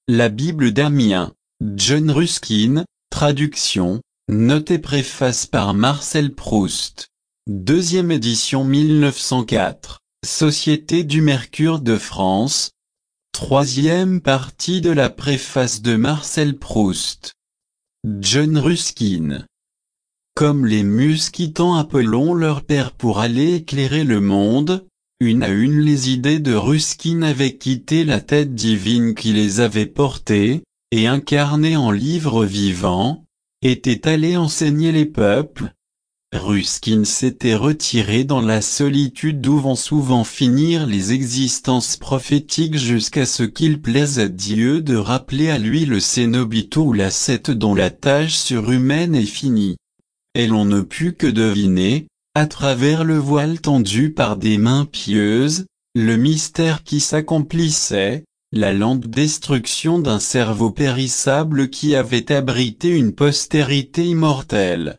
La Bible d'Amiens, John Ruskin, traduction, note et préface par Marcel Proust. Deuxième édition 1904, Société du Mercure de France. Troisième partie de la préface de Marcel Proust. John Ruskin. Comme les muses quittant Apollon leur père pour aller éclairer le monde, une à une les idées de Ruskin avaient quitté la tête divine qui les avait portées, et incarnées en livres vivants, étaient allées enseigner les peuples. Ruskin s'était retiré dans la solitude d'où vont souvent finir les existences prophétiques jusqu'à ce qu'il plaise à Dieu de rappeler à lui le cénobite ou l'ascète dont la tâche surhumaine est finie. Et l'on ne put que deviner, à travers le voile tendu par des mains pieuses, le mystère qui s'accomplissait, la lente destruction d'un cerveau périssable qui avait abrité une postérité immortelle.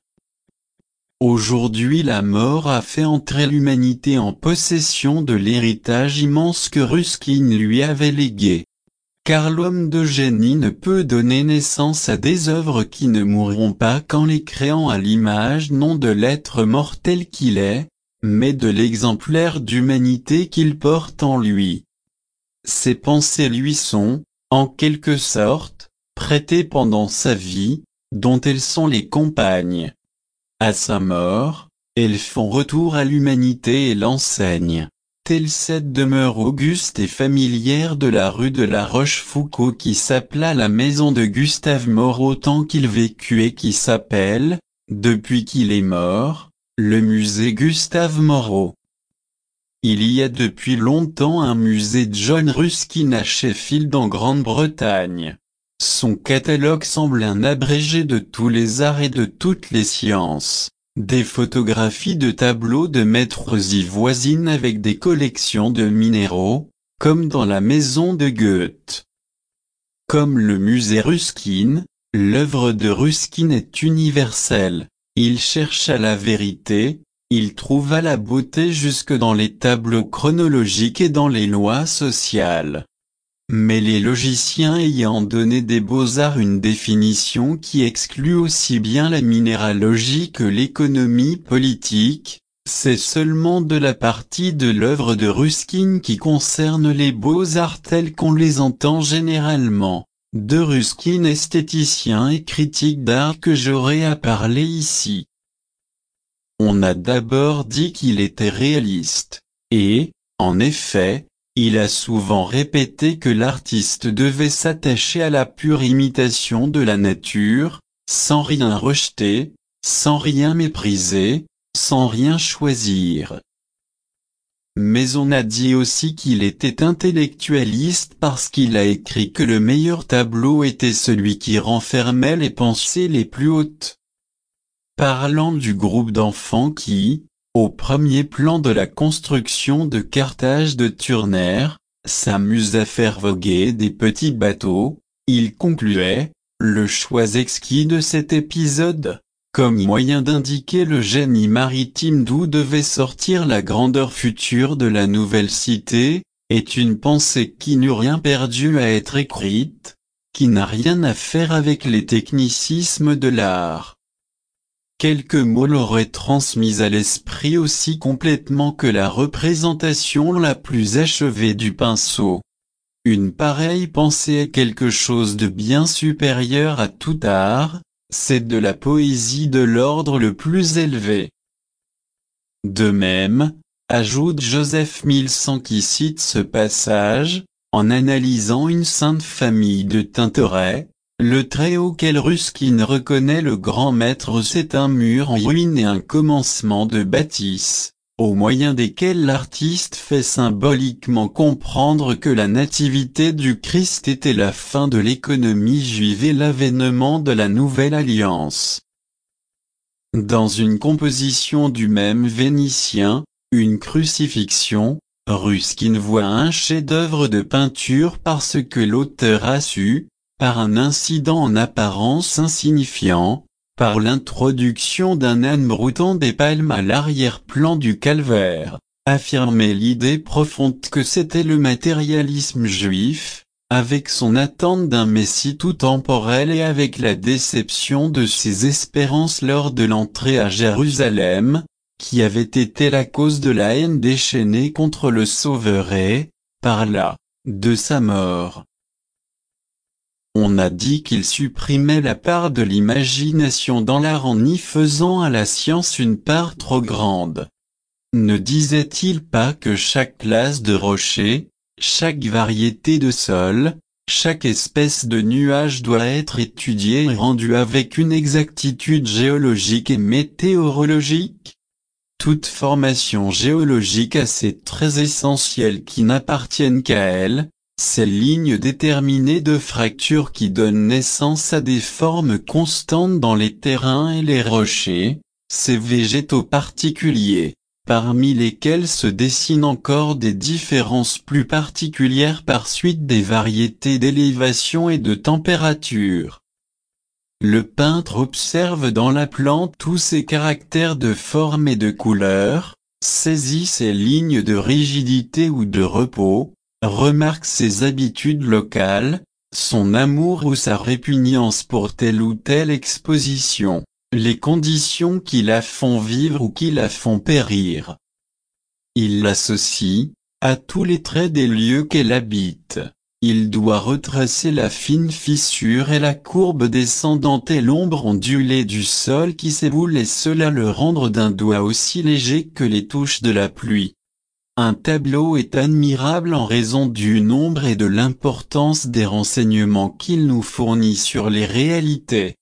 Aujourd'hui la mort a fait entrer l'humanité en possession de l'héritage immense que Ruskin lui avait légué. Car l'homme de génie ne peut donner naissance à des œuvres qui ne mourront pas qu'en les créant à l'image non de l'être mortel qu'il est, mais de l'exemplaire d'humanité qu'il porte en lui. Ses pensées lui sont, en quelque sorte, prêtées pendant sa vie, dont elles sont les compagnes. À sa mort, elles font retour à l'humanité et l'enseignent. Telle cette demeure auguste et familière de la rue de la Rochefoucauld qui s'appela la maison de Gustave Moreau tant qu'il vécut et qui s'appelle, depuis qu'il est mort, le musée Gustave Moreau. Il y a depuis longtemps un musée John Ruskin à Sheffield en Grande-Bretagne. Son catalogue semble un abrégé de tous les arts et de toutes les sciences. Des photographies de tableaux de maîtres y voisinent avec des collections de minéraux, comme dans la maison de Goethe. Comme le musée Ruskin, l'œuvre de Ruskin est universelle. Il chercha la vérité, il trouva la beauté jusque dans les tableaux chronologiques et dans les lois sociales. Mais les logiciens ayant donné des beaux-arts une définition qui exclut aussi bien la minéralogie que l'économie politique, c'est seulement de la partie de l'œuvre de Ruskin qui concerne les beaux-arts tels qu'on les entend généralement, de Ruskin esthéticien et critique d'art que j'aurai à parler ici. On a d'abord dit qu'il était réaliste, et, en effet, il a souvent répété que l'artiste devait s'attacher à la pure imitation de la nature, sans rien rejeter, sans rien mépriser, sans rien choisir. Mais on a dit aussi qu'il était intellectualiste parce qu'il a écrit que le meilleur tableau était celui qui renfermait les pensées les plus hautes. Parlant du groupe d'enfants qui, au premier plan de la construction de Carthage de Turner, s'amuse à faire voguer des petits bateaux, il concluait, le choix exquis de cet épisode, comme moyen d'indiquer le génie maritime d'où devait sortir la grandeur future de la nouvelle cité, est une pensée qui n'eut rien perdu à être écrite, qui n'a rien à faire avec les technicismes de l'art. Quelques mots l'auraient transmise à l'esprit aussi complètement que la représentation la plus achevée du pinceau. Une pareille pensée est quelque chose de bien supérieur à tout art, c'est de la poésie de l'ordre le plus élevé. De même, ajoute Joseph Milsan qui cite ce passage, en analysant une sainte famille de Tintoret, le trait auquel Ruskin reconnaît le grand maître c'est un mur en ruine et un commencement de bâtisse, au moyen desquels l'artiste fait symboliquement comprendre que la nativité du Christ était la fin de l'économie juive et l'avènement de la nouvelle alliance. Dans une composition du même Vénitien, une crucifixion, Ruskin voit un chef-d'œuvre de peinture parce que l'auteur a su, par un incident en apparence insignifiant, par l'introduction d'un âne broutant des palmes à l'arrière-plan du calvaire, affirmer l'idée profonde que c'était le matérialisme juif, avec son attente d'un Messie tout temporel et avec la déception de ses espérances lors de l'entrée à Jérusalem, qui avait été la cause de la haine déchaînée contre le Sauveur et, par là, de sa mort. On a dit qu'il supprimait la part de l'imagination dans l'art en y faisant à la science une part trop grande. Ne disait-il pas que chaque classe de rocher, chaque variété de sol, chaque espèce de nuage doit être étudiée et rendue avec une exactitude géologique et météorologique? Toute formation géologique a ces traits essentiels qui n'appartiennent qu'à elle, ces lignes déterminées de fractures qui donnent naissance à des formes constantes dans les terrains et les rochers, ces végétaux particuliers, parmi lesquels se dessinent encore des différences plus particulières par suite des variétés d'élévation et de température. Le peintre observe dans la plante tous ces caractères de forme et de couleur, saisit ses lignes de rigidité ou de repos, remarque ses habitudes locales, son amour ou sa répugnance pour telle ou telle exposition, les conditions qui la font vivre ou qui la font périr. Il l'associe à tous les traits des lieux qu'elle habite. Il doit retracer la fine fissure et la courbe descendante et l'ombre ondulée du sol qui s'éboule et cela le rendre d'un doigt aussi léger que les touches de la pluie. Un tableau est admirable en raison du nombre et de l'importance des renseignements qu'il nous fournit sur les réalités.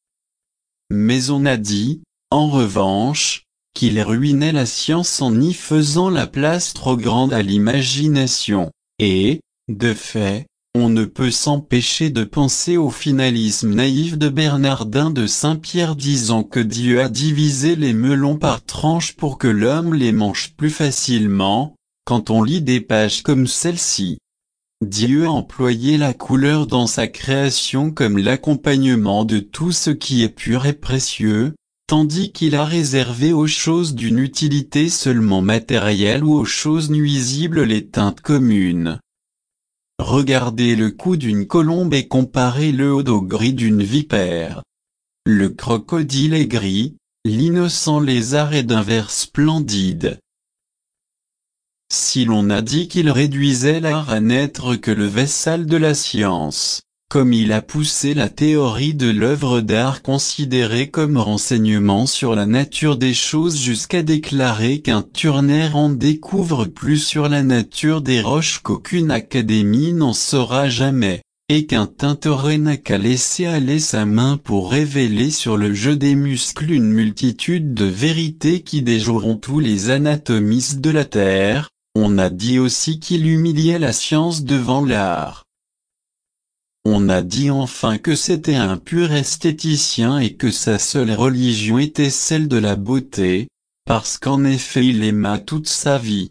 Mais on a dit, en revanche, qu'il ruinait la science en y faisant la place trop grande à l'imagination, et, de fait, on ne peut s'empêcher de penser au finalisme naïf de Bernardin de Saint-Pierre disant que Dieu a divisé les melons par tranches pour que l'homme les mange plus facilement, quand on lit des pages comme celle-ci. Dieu a employé la couleur dans sa création comme l'accompagnement de tout ce qui est pur et précieux, tandis qu'il a réservé aux choses d'une utilité seulement matérielle ou aux choses nuisibles les teintes communes. Regardez le cou d'une colombe et comparez-le au dos gris d'une vipère. Le crocodile est gris, l'innocent lézard est d'un vert splendide. Si l'on a dit qu'il réduisait l'art à n'être que le vassal de la science, comme il a poussé la théorie de l'œuvre d'art considérée comme renseignement sur la nature des choses jusqu'à déclarer qu'un Turner en découvre plus sur la nature des roches qu'aucune académie n'en saura jamais, et qu'un Tintoret n'a qu'à laisser aller sa main pour révéler sur le jeu des muscles une multitude de vérités qui déjoueront tous les anatomistes de la Terre, on a dit aussi qu'il humiliait la science devant l'art. On a dit enfin que c'était un pur esthéticien et que sa seule religion était celle de la beauté, parce qu'en effet il aima toute sa vie.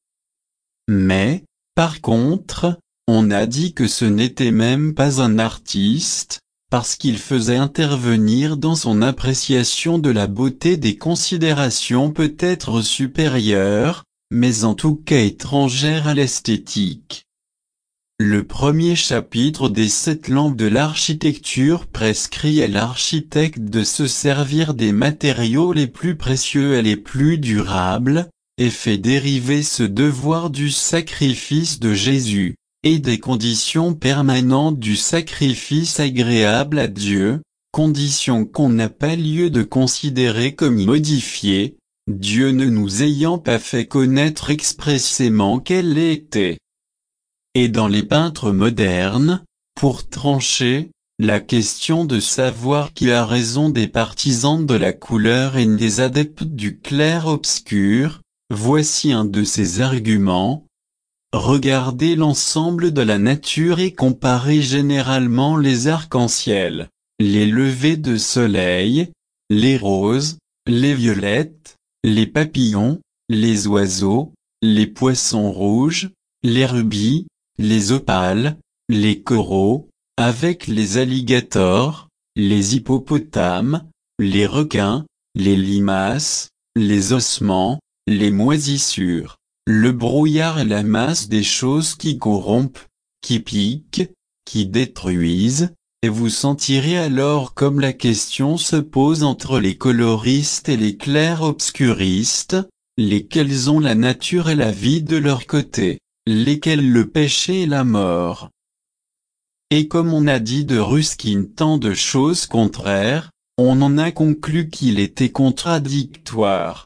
Mais, par contre, on a dit que ce n'était même pas un artiste, parce qu'il faisait intervenir dans son appréciation de la beauté des considérations peut-être supérieures, mais en tout cas étrangères à l'esthétique. Le premier chapitre des 7 lampes de l'architecture prescrit à l'architecte de se servir des matériaux les plus précieux et les plus durables, et fait dériver ce devoir du sacrifice de Jésus, et des conditions permanentes du sacrifice agréable à Dieu, conditions qu'on n'a pas lieu de considérer comme modifiées, Dieu ne nous ayant pas fait connaître expressément qu'elles l'étaient. Et dans les peintres modernes, pour trancher la question de savoir qui a raison des partisans de la couleur et des adeptes du clair-obscur, voici un de ces arguments. Regardez l'ensemble de la nature et comparez généralement les arcs-en-ciel, les levées de soleil, les roses, les violettes, les papillons, les oiseaux, les poissons rouges, les rubis, les opales, les coraux, avec les alligators, les hippopotames, les requins, les limaces, les ossements, les moisissures, le brouillard et la masse des choses qui corrompent, qui piquent, qui détruisent, et vous sentirez alors comme la question se pose entre les coloristes et les clairs-obscuristes, lesquels ont la nature et la vie de leur côté, lesquels le péché et la mort. Et comme on a dit de Ruskin tant de choses contraires, on en a conclu qu'il était contradictoire.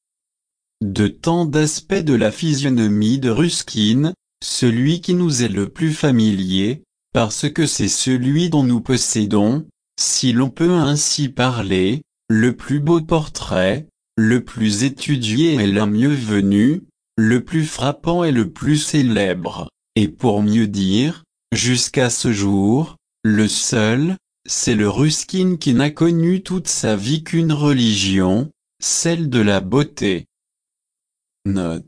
De tant d'aspects de la physionomie de Ruskin, celui qui nous est le plus familier, parce que c'est celui dont nous possédons, si l'on peut ainsi parler, le plus beau portrait, le plus étudié et le mieux venu, le plus frappant et le plus célèbre, et pour mieux dire, jusqu'à ce jour, le seul, c'est le Ruskin qui n'a connu toute sa vie qu'une religion, celle de la beauté. Note.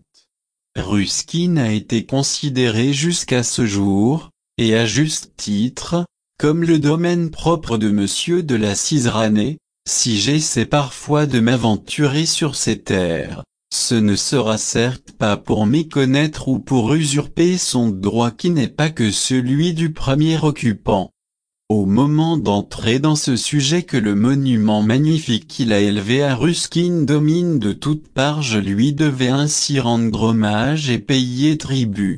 Ruskin a été considéré jusqu'à ce jour, et à juste titre, comme le domaine propre de Monsieur de la Ciserannée. Si j'essaie parfois de m'aventurer sur ces terres, ce ne sera certes pas pour méconnaître ou pour usurper son droit qui n'est pas que celui du premier occupant. Au moment d'entrer dans ce sujet que le monument magnifique qu'il a élevé à Ruskin domine de toutes parts, je lui devais ainsi rendre hommage et payer tribut.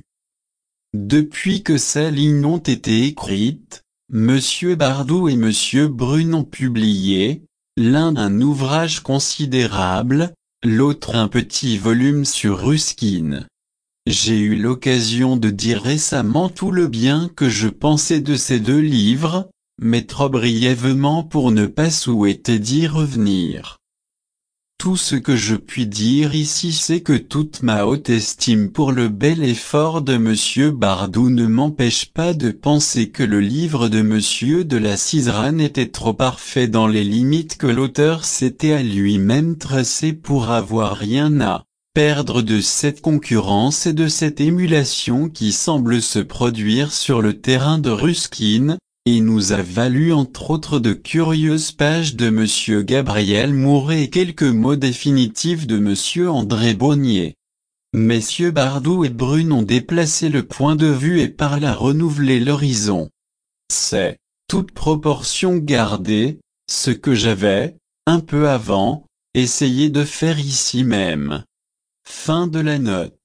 Depuis que ces lignes ont été écrites, Monsieur Bardou et Monsieur Brune ont publié, l'un un ouvrage considérable, l'autre un petit volume sur Ruskin. J'ai eu l'occasion de dire récemment tout le bien que je pensais de ces deux livres, mais trop brièvement pour ne pas souhaiter d'y revenir. Tout ce que je puis dire ici, c'est que toute ma haute estime pour le bel effort de Monsieur Bardou ne m'empêche pas de penser que le livre de Monsieur de la Ciserane était trop parfait dans les limites que l'auteur s'était à lui-même tracées pour avoir rien à perdre de cette concurrence et de cette émulation qui semble se produire sur le terrain de Ruskin, et nous a valu entre autres de curieuses pages de Monsieur Gabriel Mouret et quelques mots définitifs de Monsieur André Bonnier. Messieurs Bardou et Brune ont déplacé le point de vue et par là renouvelé l'horizon. C'est, toute proportion gardée, ce que j'avais, un peu avant, essayé de faire ici même. Fin de la note.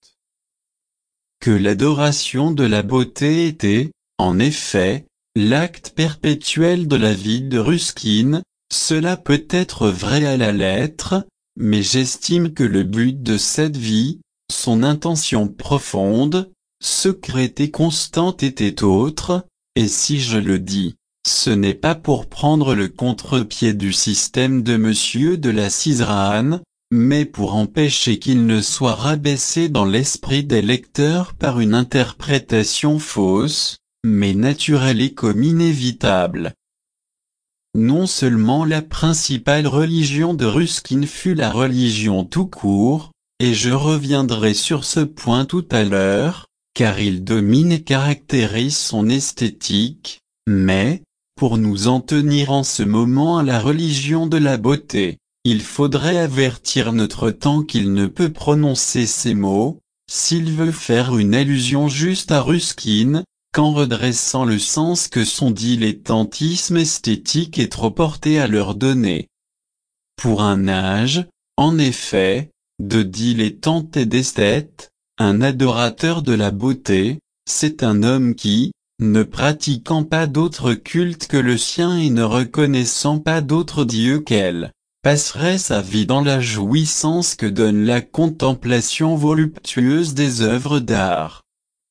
Que l'adoration de la beauté était, en effet, l'acte perpétuel de la vie de Ruskin, cela peut être vrai à la lettre, mais j'estime que le but de cette vie, son intention profonde, secrète et constante était autre, et si je le dis, ce n'est pas pour prendre le contre-pied du système de Monsieur de la Ciserane, mais pour empêcher qu'il ne soit rabaissé dans l'esprit des lecteurs par une interprétation fausse, mais naturelle et comme inévitable. Non seulement la principale religion de Ruskin fut la religion tout court, et je reviendrai sur ce point tout à l'heure, car il domine et caractérise son esthétique, mais, pour nous en tenir en ce moment à la religion de la beauté, il faudrait avertir notre temps qu'il ne peut prononcer ces mots, s'il veut faire une allusion juste à Ruskin, qu'en redressant le sens que son dilettantisme esthétique est trop porté à leur donner. Pour un âge, en effet, de dilettante et d'esthète, un adorateur de la beauté, c'est un homme qui, ne pratiquant pas d'autre culte que le sien et ne reconnaissant pas d'autre Dieu qu'elle, passerait sa vie dans la jouissance que donne la contemplation voluptueuse des œuvres d'art.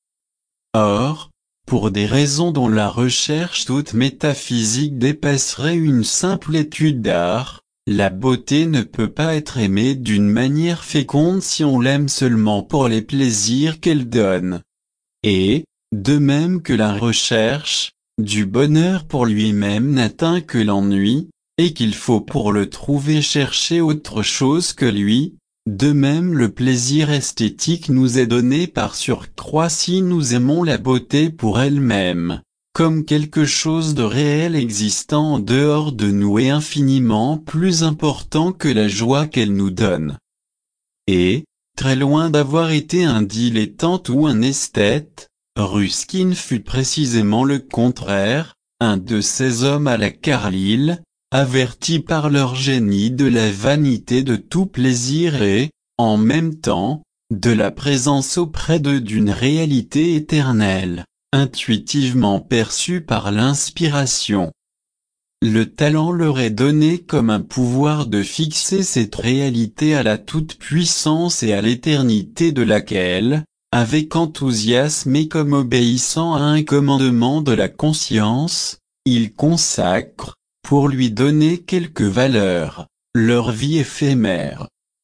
Or, pour des raisons dont la recherche toute métaphysique dépasserait une simple étude d'art, la beauté ne peut pas être aimée d'une manière féconde si on l'aime seulement pour les plaisirs qu'elle donne. Et, de même que la recherche du bonheur pour lui-même n'atteint que l'ennui, et qu'il faut pour le trouver chercher autre chose que lui, de même le plaisir esthétique nous est donné par surcroît si nous aimons la beauté pour elle-même, comme quelque chose de réel existant en dehors de nous et infiniment plus important que la joie qu'elle nous donne. Et, très loin d'avoir été un dilettante ou un esthète, Ruskin fut précisément le contraire, un de ces hommes à la Carlyle, avertis par leur génie de la vanité de tout plaisir et, en même temps, de la présence auprès d'eux d'une réalité éternelle, intuitivement perçue par l'inspiration. Le talent leur est donné comme un pouvoir de fixer cette réalité à la toute-puissance et à l'éternité de laquelle, avec enthousiasme et comme obéissant à un commandement de la conscience, ils consacrent, pour lui donner quelque valeur, leur vie éphémère.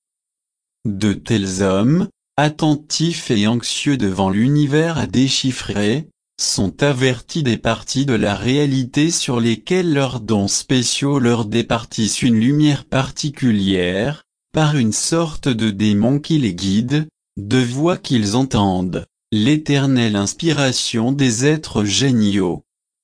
De tels hommes, attentifs et anxieux devant l'univers à déchiffrer, sont avertis des parties de la réalité sur lesquelles leurs dons spéciaux leur départissent une lumière particulière, par une sorte de démon qui les guide, de voix qu'ils entendent, l'éternelle inspiration des êtres géniaux.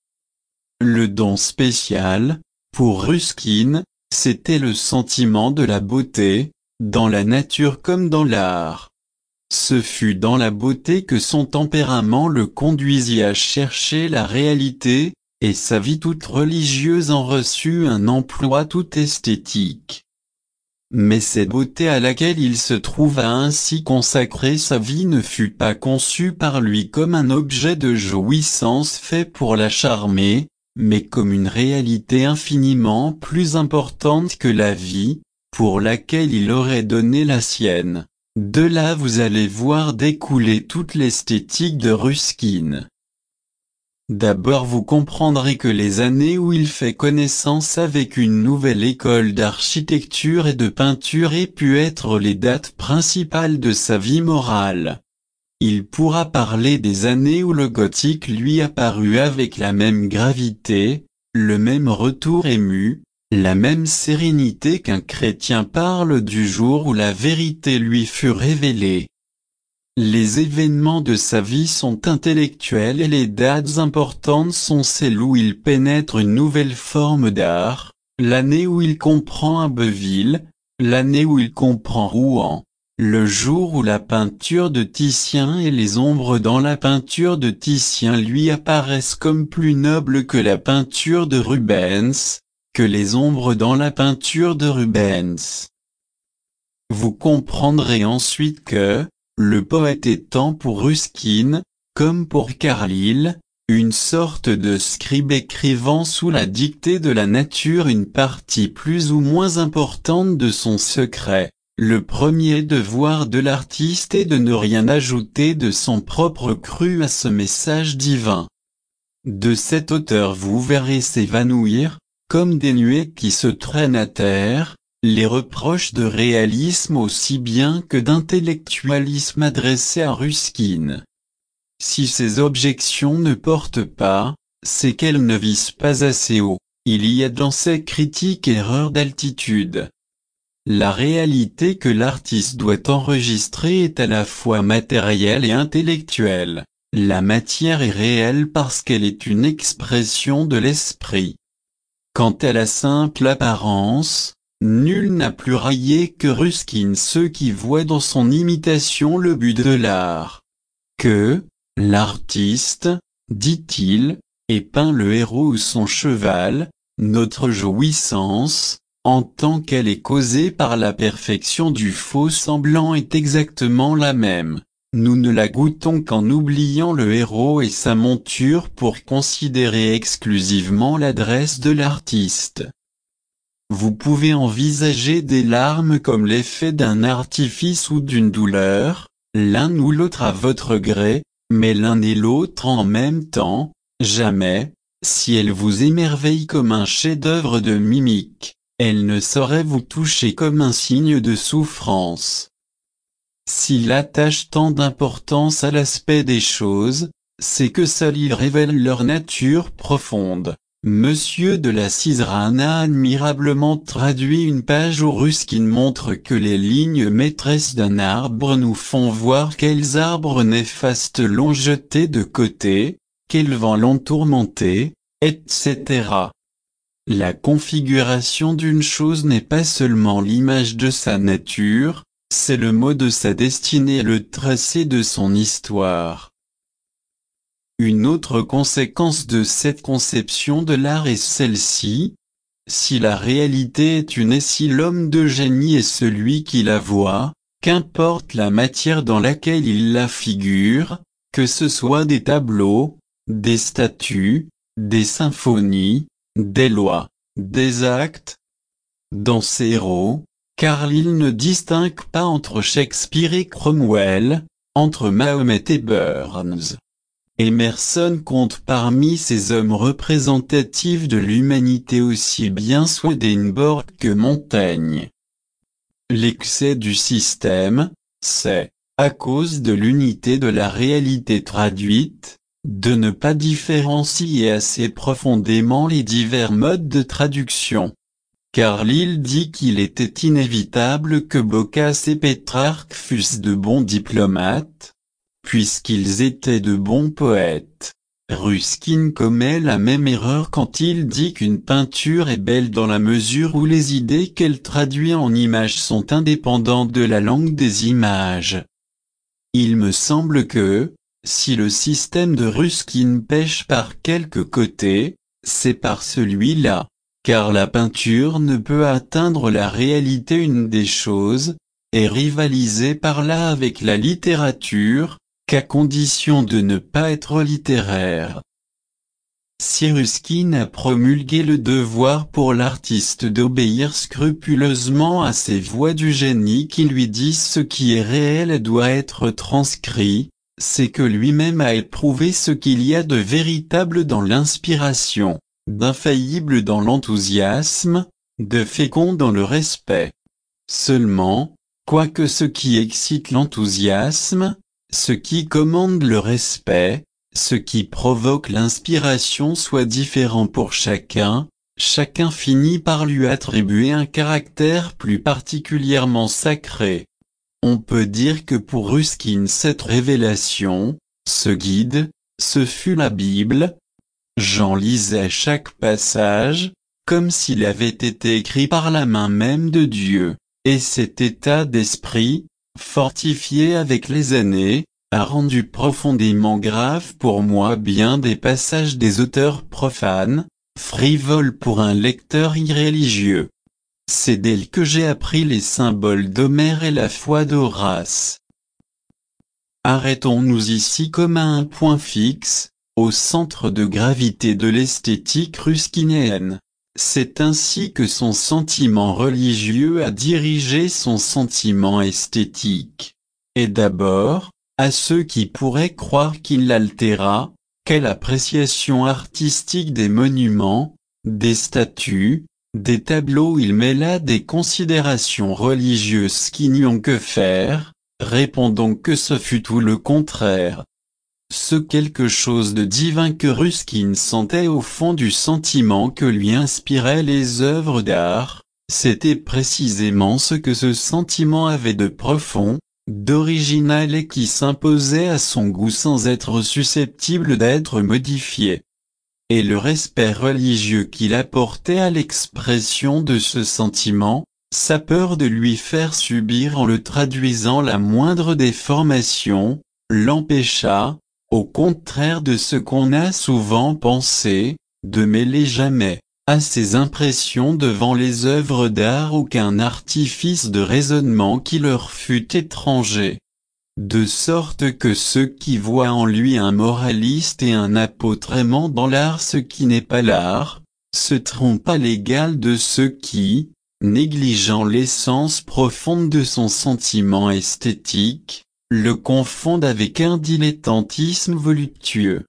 Le don spécial, pour Ruskin, c'était le sentiment de la beauté, dans la nature comme dans l'art. Ce fut dans la beauté que son tempérament le conduisit à chercher la réalité, et sa vie toute religieuse en reçut un emploi tout esthétique. Mais cette beauté à laquelle il se trouva ainsi consacrer sa vie ne fut pas conçue par lui comme un objet de jouissance fait pour la charmer, mais comme une réalité infiniment plus importante que la vie, pour laquelle il aurait donné la sienne. De là vous allez voir découler toute l'esthétique de Ruskin. D'abord vous comprendrez que les années où il fait connaissance avec une nouvelle école d'architecture et de peinture aient pu être les dates principales de sa vie morale. Il pourra parler des années où le gothique lui apparut avec la même gravité, le même retour ému, la même sérénité qu'un chrétien parle du jour où la vérité lui fut révélée. Les événements de sa vie sont intellectuels et les dates importantes sont celles où il pénètre une nouvelle forme d'art, l'année où il comprend Abbeville, l'année où il comprend Rouen, le jour où la peinture de Titien et les ombres dans la peinture de Titien lui apparaissent comme plus nobles que la peinture de Rubens, que les ombres dans la peinture de Rubens. Vous comprendrez ensuite que, le poète étant pour Ruskin, comme pour Carlyle, une sorte de scribe écrivant sous la dictée de la nature une partie plus ou moins importante de son secret, le premier devoir de l'artiste est de ne rien ajouter de son propre cru à ce message divin. De cet auteur vous verrez s'évanouir, comme des nuées qui se traînent à terre, les reproches de réalisme aussi bien que d'intellectualisme adressés à Ruskin. Si ces objections ne portent pas, c'est qu'elles ne visent pas assez haut, il y a dans ces critiques erreur d'altitude. La réalité que l'artiste doit enregistrer est à la fois matérielle et intellectuelle. La matière est réelle parce qu'elle est une expression de l'esprit. Quant à la simple apparence, nul n'a plus raillé que Ruskin ceux qui voient dans son imitation le but de l'art. Que, l'artiste, dit-il, ait peint le héros ou son cheval, notre jouissance, en tant qu'elle est causée par la perfection du faux semblant est exactement la même. Nous ne la goûtons qu'en oubliant le héros et sa monture pour considérer exclusivement l'adresse de l'artiste. Vous pouvez envisager des larmes comme l'effet d'un artifice ou d'une douleur, l'un ou l'autre à votre gré, mais l'un et l'autre en même temps, jamais, si elle vous émerveille comme un chef-d'œuvre de mimique, elle ne saurait vous toucher comme un signe de souffrance. S'il attache tant d'importance à l'aspect des choses, c'est que seul il révèle leur nature profonde. Monsieur de la Cisrane a admirablement traduit une page où Ruskin montre que les lignes maîtresses d'un arbre nous font voir quels arbres néfastes l'ont jeté de côté, quels vents l'ont tourmenté, etc. La configuration d'une chose n'est pas seulement l'image de sa nature, c'est le mot de sa destinée et le tracé de son histoire. Une autre conséquence de cette conception de l'art est celle-ci. Si la réalité est une et si l'homme de génie est celui qui la voit, qu'importe la matière dans laquelle il la figure, que ce soit des tableaux, des statues, des symphonies, des lois, des actes. Dans ses héros, car il ne distingue pas entre Shakespeare et Cromwell, entre Mahomet et Burns. Emerson compte parmi ces hommes représentatifs de l'humanité aussi bien Swedenborg que Montaigne. L'excès du système, c'est, à cause de l'unité de la réalité traduite, de ne pas différencier assez profondément les divers modes de traduction. Carlyle dit qu'il était inévitable que Boccace et Pétrarque fussent de bons diplomates, puisqu'ils étaient de bons poètes. Ruskin commet la même erreur quand il dit qu'une peinture est belle dans la mesure où les idées qu'elle traduit en images sont indépendantes de la langue des images. Il me semble que, si le système de Ruskin pèche par quelque côté, c'est par celui-là, car la peinture ne peut atteindre la réalité une des choses, et rivaliser par là avec la littérature, qu'à condition de ne pas être littéraire. Si Ruskin a promulgué le devoir pour l'artiste d'obéir scrupuleusement à ces voix du génie qui lui disent ce qui est réel et doit être transcrit, c'est que lui-même a éprouvé ce qu'il y a de véritable dans l'inspiration, d'infaillible dans l'enthousiasme, de fécond dans le respect. Seulement, quoique ce qui excite l'enthousiasme, ce qui commande le respect, ce qui provoque l'inspiration soit différent pour chacun, chacun finit par lui attribuer un caractère plus particulièrement sacré. On peut dire que pour Ruskin cette révélation, ce guide, ce fut la Bible. J'en lisais chaque passage, comme s'il avait été écrit par la main même de Dieu, et cet état d'esprit, fortifié avec les années, a rendu profondément grave pour moi bien des passages des auteurs profanes, frivoles pour un lecteur irréligieux. C'est d'elle que j'ai appris les symboles d'Homère et la foi d'Horace. Arrêtons-nous ici comme à un point fixe, au centre de gravité de l'esthétique ruskinienne. C'est ainsi que son sentiment religieux a dirigé son sentiment esthétique. Et d'abord, à ceux qui pourraient croire qu'il l'altéra, quelle appréciation artistique des monuments, des statues, des tableaux il mêla des considérations religieuses qui n'y ont que faire, répondons que ce fut tout le contraire. Ce quelque chose de divin que Ruskin sentait au fond du sentiment que lui inspiraient les œuvres d'art, c'était précisément ce que ce sentiment avait de profond, d'original et qui s'imposait à son goût sans être susceptible d'être modifié. Et le respect religieux qu'il apportait à l'expression de ce sentiment, sa peur de lui faire subir en le traduisant la moindre déformation, l'empêcha, au contraire de ce qu'on a souvent pensé, de mêler jamais, à ses impressions devant les œuvres d'art aucun artifice de raisonnement qui leur fût étranger. De sorte que ceux qui voient en lui un moraliste et un apôtre aimant dans l'art ce qui n'est pas l'art, se trompent à l'égal de ceux qui, négligeant l'essence profonde de son sentiment esthétique, le confondent avec un dilettantisme voluptueux.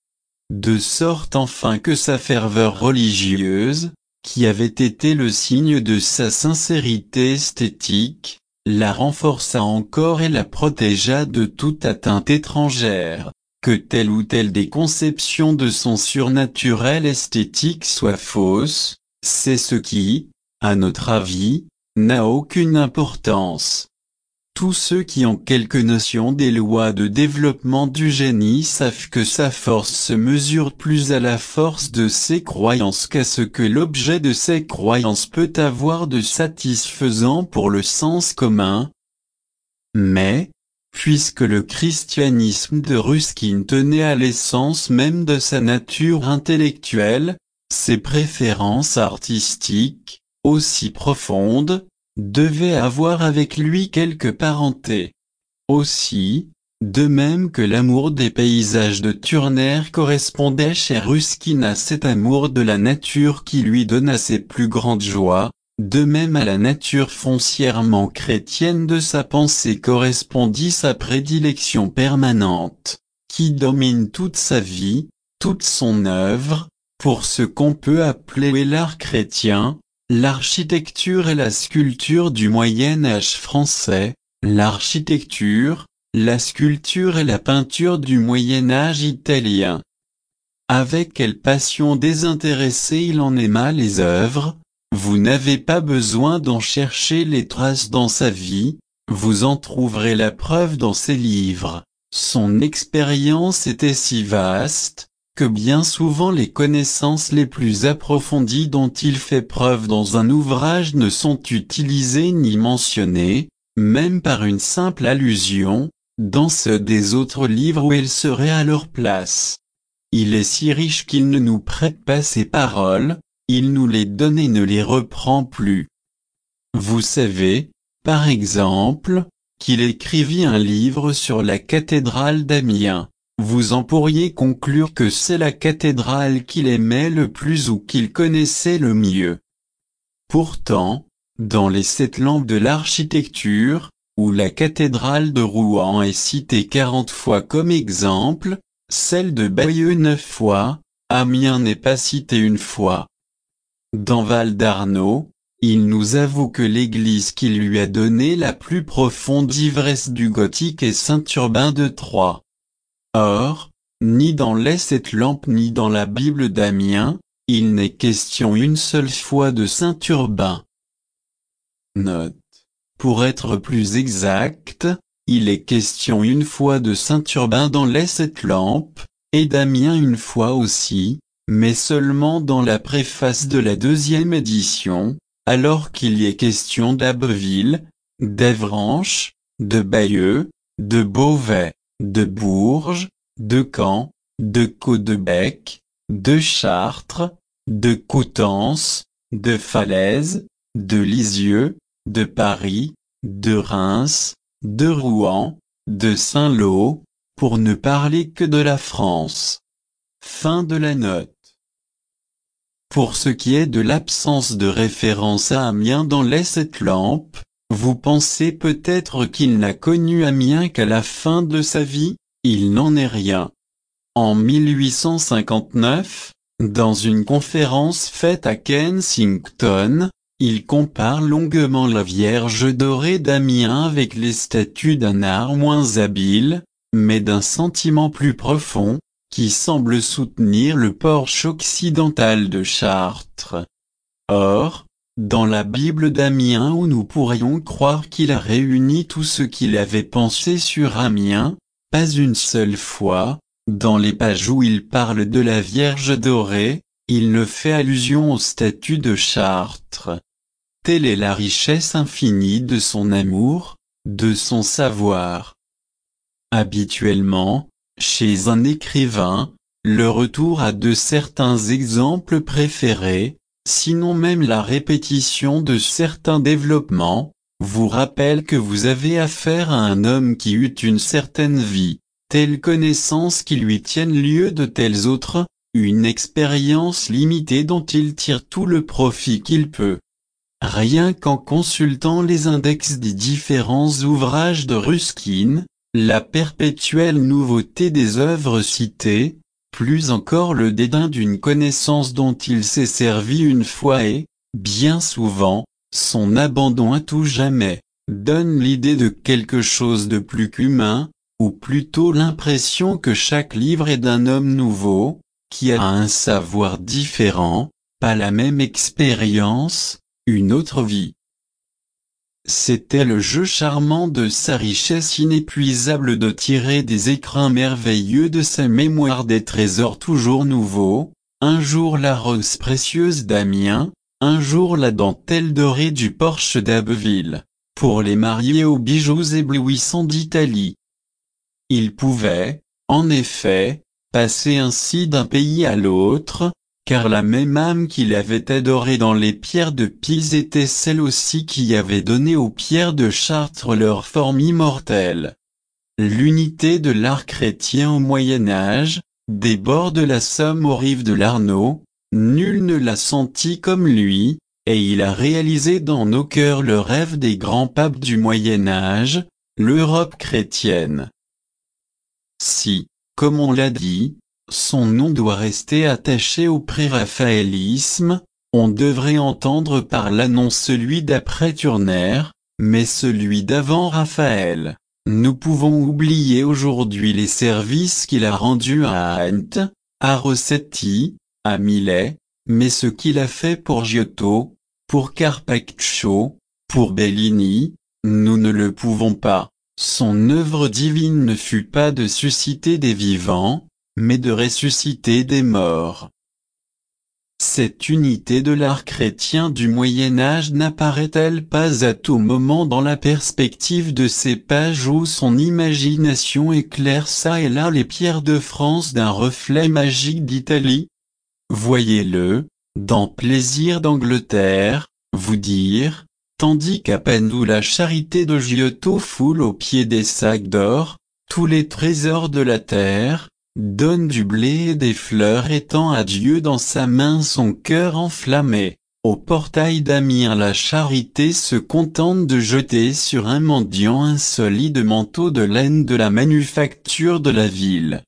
De sorte enfin que sa ferveur religieuse, qui avait été le signe de sa sincérité esthétique, la renforça encore et la protégea de toute atteinte étrangère, que telle ou telle des conceptions de son surnaturel esthétique soit fausse, c'est ce qui, à notre avis, n'a aucune importance. Tous ceux qui ont quelque notion des lois de développement du génie savent que sa force se mesure plus à la force de ses croyances qu'à ce que l'objet de ses croyances peut avoir de satisfaisant pour le sens commun. Mais, puisque le christianisme de Ruskin tenait à l'essence même de sa nature intellectuelle, ses préférences artistiques, aussi profondes, devaient avoir avec lui quelque parenté. Aussi, de même que l'amour des paysages de Turner correspondait chez Ruskin à cet amour de la nature qui lui donna ses plus grandes joies, de même à la nature foncièrement chrétienne de sa pensée correspondit sa prédilection permanente, qui domine toute sa vie, toute son œuvre, pour ce qu'on peut appeler l'art chrétien, l'architecture et la sculpture du Moyen-Âge français, l'architecture, la sculpture et la peinture du Moyen-Âge italien. Avec quelle passion désintéressée il en aima les œuvres, vous n'avez pas besoin d'en chercher les traces dans sa vie, vous en trouverez la preuve dans ses livres. Son expérience était si vaste, que bien souvent les connaissances les plus approfondies dont il fait preuve dans un ouvrage ne sont utilisées ni mentionnées, même par une simple allusion, dans ceux des autres livres où elles seraient à leur place. Il est si riche qu'il ne nous prête pas ses paroles, il nous les donne et ne les reprend plus. Vous savez, par exemple, qu'il écrivit un livre sur la cathédrale d'Amiens. Vous en pourriez conclure que c'est la cathédrale qu'il aimait le plus ou qu'il connaissait le mieux. Pourtant, dans les 7 lampes de l'architecture, où la cathédrale de Rouen est citée 40 fois comme exemple, celle de Bayeux 9 fois, Amiens n'est pas citée une fois. Dans Val d'Arnaud, il nous avoue que l'église qui lui a donné la plus profonde ivresse du gothique est Saint-Urbain de Troyes. Or, ni dans les 7 lampes ni dans la Bible d'Amiens, il n'est question une seule fois de Saint-Urbain. Note. Pour être plus exact, il est question une fois de Saint-Urbain dans les 7 lampes, et d'Amiens une fois aussi, mais seulement dans la préface de la 2e édition, alors qu'il y est question d'Abbeville, d'Avranches, de Bayeux, de Beauvais, de Bourges, de Caen, de Caudebec, de Chartres, de Coutances, de Falaise, de Lisieux, de Paris, de Reims, de Rouen, de Saint-Lô, pour ne parler que de la France. Fin de la note. Pour ce qui est de l'absence de référence à Amiens dans les 7 lampes, vous pensez peut-être qu'il n'a connu Amiens qu'à la fin de sa vie, il n'en est rien. En 1859, dans une conférence faite à Kensington, il compare longuement la Vierge dorée d'Amiens avec les statues d'un art moins habile, mais d'un sentiment plus profond, qui semble soutenir le porche occidental de Chartres. Or, dans la Bible d'Amiens où nous pourrions croire qu'il a réuni tout ce qu'il avait pensé sur Amiens, pas une seule fois, dans les pages où il parle de la Vierge dorée, il ne fait allusion aux statues de Chartres. Telle est la richesse infinie de son amour, de son savoir. Habituellement, chez un écrivain, le retour à de certains exemples préférés, sinon même la répétition de certains développements, vous rappelle que vous avez affaire à un homme qui eut une certaine vie, telle connaissance qui lui tienne lieu de telles autres, une expérience limitée dont il tire tout le profit qu'il peut. Rien qu'en consultant les index des différents ouvrages de Ruskin, la perpétuelle nouveauté des œuvres citées, plus encore le dédain d'une connaissance dont il s'est servi une fois et, bien souvent, son abandon à tout jamais, donne l'idée de quelque chose de plus qu'humain, ou plutôt l'impression que chaque livre est d'un homme nouveau, qui a un savoir différent, pas la même expérience, une autre vie. C'était le jeu charmant de sa richesse inépuisable de tirer des écrins merveilleux de sa mémoire des trésors toujours nouveaux, un jour la rose précieuse d'Amiens, un jour la dentelle dorée du porche d'Abbeville, pour les mariés aux bijoux éblouissants d'Italie. Il pouvait, en effet, passer ainsi d'un pays à l'autre, car la même âme qu'il avait adorée dans les pierres de Pise était celle aussi qui avait donné aux pierres de Chartres leur forme immortelle. L'unité de l'art chrétien au Moyen-Âge, des bords de la Somme aux rives de l'Arno, nul ne l'a senti comme lui, et il a réalisé dans nos cœurs le rêve des grands papes du Moyen-Âge, l'Europe chrétienne. Si, comme on l'a dit, son nom doit rester attaché au pré-raphaélisme, on devrait entendre par là non celui d'après Turner, mais celui d'avant Raphaël. Nous pouvons oublier aujourd'hui les services qu'il a rendus à Ant, à Rossetti, à Millet, mais ce qu'il a fait pour Giotto, pour Carpaccio, pour Bellini, nous ne le pouvons pas. Son œuvre divine ne fut pas de susciter des vivants, mais de ressusciter des morts. Cette unité de l'art chrétien du Moyen-Âge n'apparaît-elle pas à tout moment dans la perspective de ces pages où son imagination éclaire çà et là les pierres de France d'un reflet magique d'Italie? Voyez-le, dans Plaisir d'Angleterre, vous dire, tandis qu'à peine où la charité de Giotto foule aux pieds des sacs d'or, tous les trésors de la terre, donne du blé et des fleurs et tend à Dieu dans sa main son cœur enflammé. Au portail d'Amiens la charité se contente de jeter sur un mendiant un solide manteau de laine de la manufacture de la ville.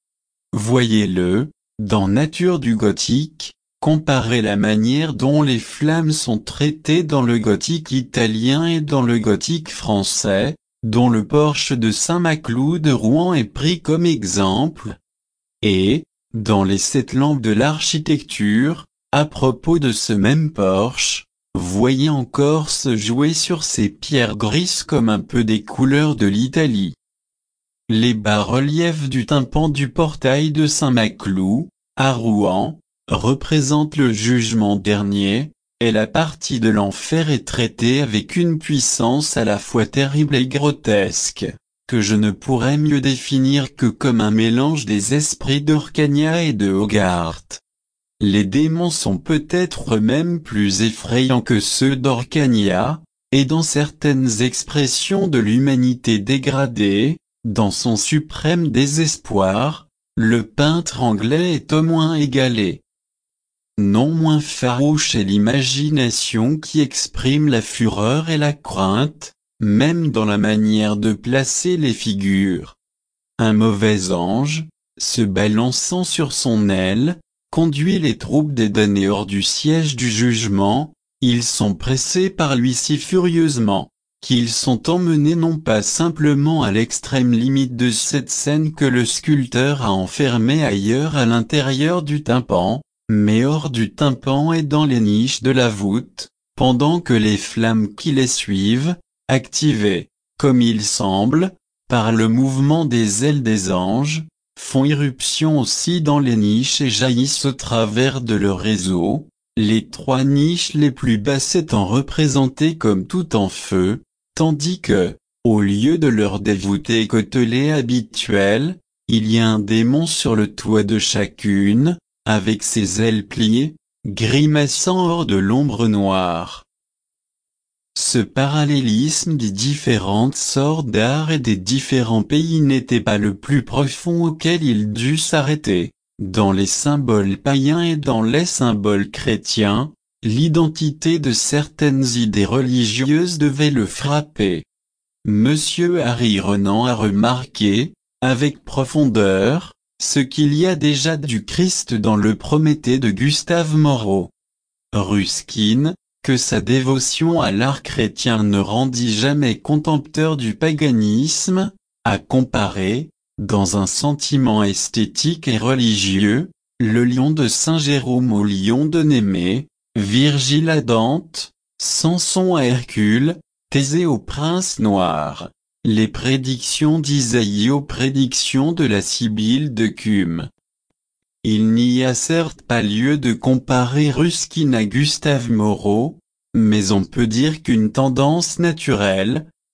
Voyez-le, dans Nature du gothique, comparez la manière dont les flammes sont traitées dans le gothique italien et dans le gothique français, dont le porche de Saint-Maclou de Rouen est pris comme exemple, et, dans les 7 lampes de l'architecture, à propos de ce même porche, voyez encore se jouer sur ces pierres grises comme un peu des couleurs de l'Italie. Les bas-reliefs du tympan du portail de Saint-Maclou, à Rouen, représentent le jugement dernier, et la partie de l'enfer est traitée avec une puissance à la fois terrible et grotesque, que je ne pourrais mieux définir que comme un mélange des esprits d'Orcagna et de Hogarth. Les démons sont peut-être même plus effrayants que ceux d'Orcagna, et dans certaines expressions de l'humanité dégradée, dans son suprême désespoir, le peintre anglais est au moins égalé. Non moins farouche est l'imagination qui exprime la fureur et la crainte, même dans la manière de placer les figures. Un mauvais ange, se balançant sur son aile, conduit les troupes des damnés hors du siège du jugement, ils sont pressés par lui si furieusement, qu'ils sont emmenés non pas simplement à l'extrême limite de cette scène que le sculpteur a enfermée ailleurs à l'intérieur du tympan, mais hors du tympan et dans les niches de la voûte, pendant que les flammes qui les suivent, activées, comme il semble, par le mouvement des ailes des anges, font irruption aussi dans les niches et jaillissent au travers de leur réseau, les 3 niches les plus basses étant représentées comme toutes en feu, tandis que, au lieu de leur dévoûté côtelé habituel, il y a un démon sur le toit de chacune, avec ses ailes pliées, grimaçant hors de l'ombre noire. Ce parallélisme des différentes sortes d'art et des différents pays n'était pas le plus profond auquel il dut s'arrêter. Dans les symboles païens et dans les symboles chrétiens, l'identité de certaines idées religieuses devait le frapper. Monsieur Harry Renan a remarqué, avec profondeur, ce qu'il y a déjà du Christ dans le Prométhée de Gustave Moreau. Ruskin, que sa dévotion à l'art chrétien ne rendit jamais contempteur du paganisme, a comparé, dans un sentiment esthétique et religieux, le lion de Saint Jérôme au lion de Némée, Virgile à Dante, Samson à Hercule, Thésée au prince noir, les prédictions d'Isaïe aux prédictions de la Sibylle de Cumes. Il n'y a certes pas lieu de comparer Ruskin à Gustave Moreau, mais on peut dire qu'une tendance naturelle,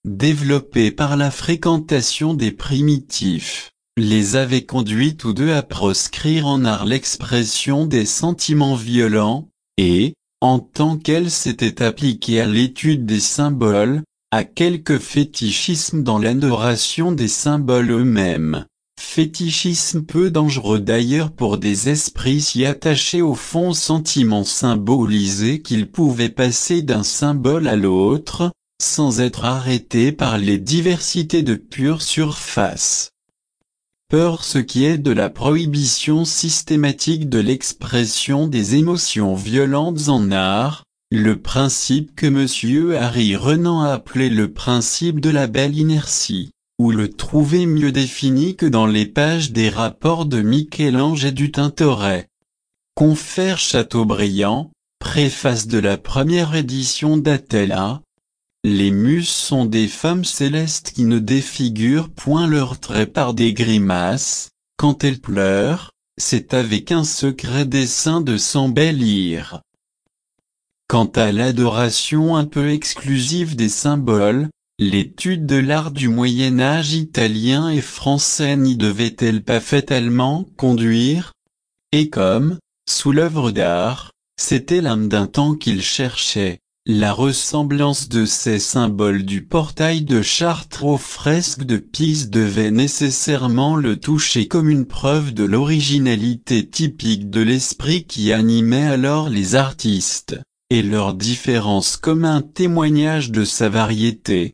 développés par la fréquentation des primitifs, les avaient conduits tous deux à proscrire en art l'expression des sentiments violents, et, en tant qu'elle s'était appliquée à l'étude des symboles, à quelque fétichisme dans l'adoration des symboles eux-mêmes. Fétichisme peu dangereux d'ailleurs pour des esprits si attachés aux fonds sentiments symbolisés qu'ils pouvaient passer d'un symbole à l'autre, sans être arrêtés par les diversités de pure surface. Peur ce qui est de la prohibition systématique de l'expression des émotions violentes en art, le principe que M. Harry Renan a appelé le principe de la belle inertie, ou le trouver mieux défini que dans les pages des rapports de Michel-Ange et du Tintoret. Confère Chateaubriand, préface de la première édition d'Atella. Les muses sont des femmes célestes qui ne défigurent point leurs traits par des grimaces, quand elles pleurent, c'est avec un secret dessein de s'embellir. Quant à l'adoration un peu exclusive des symboles, l'étude de l'art du Moyen-Âge italien et français n'y devait-elle pas fatalement conduire? Et comme, sous l'œuvre d'art, c'était l'âme d'un temps qu'il cherchait, la ressemblance de ces symboles du portail de Chartres aux fresques de Pise devait nécessairement le toucher comme une preuve de l'originalité typique de l'esprit qui animait alors les artistes, et leur différence comme un témoignage de sa variété.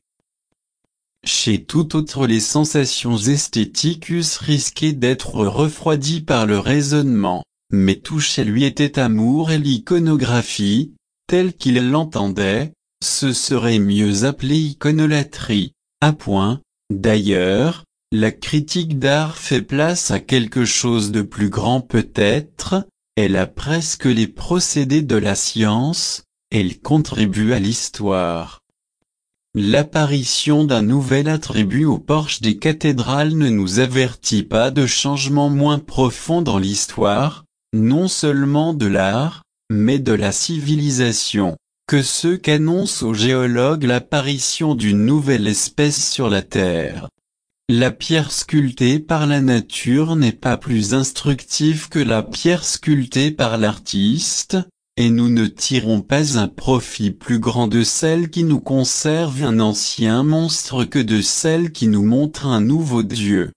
Chez tout autre les sensations esthétiques eussent risqué d'être refroidies par le raisonnement, mais tout chez lui était amour et l'iconographie, telle qu'il l'entendait, ce serait mieux appelé iconolatrie, à point, d'ailleurs, la critique d'art fait place à quelque chose de plus grand peut-être, elle a presque les procédés de la science, elle contribue à l'histoire. L'apparition d'un nouvel attribut au porche des cathédrales ne nous avertit pas de changements moins profonds dans l'histoire, non seulement de l'art, mais de la civilisation, que ceux qu'annonce aux géologues l'apparition d'une nouvelle espèce sur la Terre. La pierre sculptée par la nature n'est pas plus instructive que la pierre sculptée par l'artiste, et nous ne tirons pas un profit plus grand de celle qui nous conserve un ancien monstre que de celle qui nous montre un nouveau Dieu.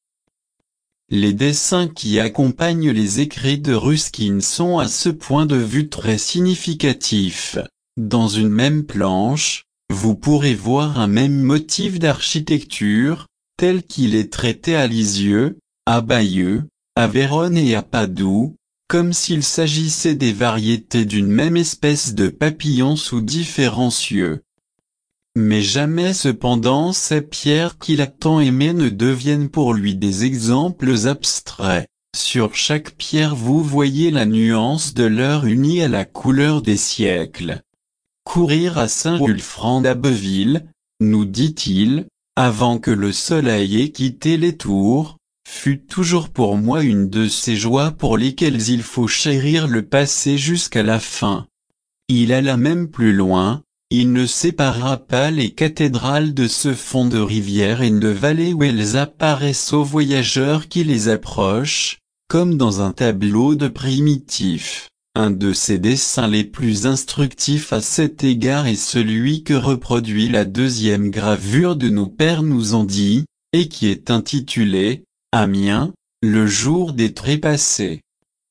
Les dessins qui accompagnent les écrits de Ruskin sont à ce point de vue très significatifs. Dans une même planche, vous pourrez voir un même motif d'architecture, tel qu'il est traité à Lisieux, à Bayeux, à Vérone et à Padoue, comme s'il s'agissait des variétés d'une même espèce de papillon sous différents cieux. Mais jamais cependant ces pierres qu'il a tant aimées ne deviennent pour lui des exemples abstraits. Sur chaque pierre vous voyez la nuance de l'heure unie à la couleur des siècles. Courir à Saint-Wulfrand d'Abbeville, nous dit-il, avant que le soleil ait quitté les tours, fut toujours pour moi une de ces joies pour lesquelles il faut chérir le passé jusqu'à la fin. Il alla même plus loin. Il ne séparera pas les cathédrales de ce fond de rivière et de vallée où elles apparaissent aux voyageurs qui les approchent, comme dans un tableau de primitif. Un de ses dessins les plus instructifs à cet égard est celui que reproduit la deuxième gravure de nos pères nous ont dit, et qui est intitulée « Amiens, le jour des trépassés ».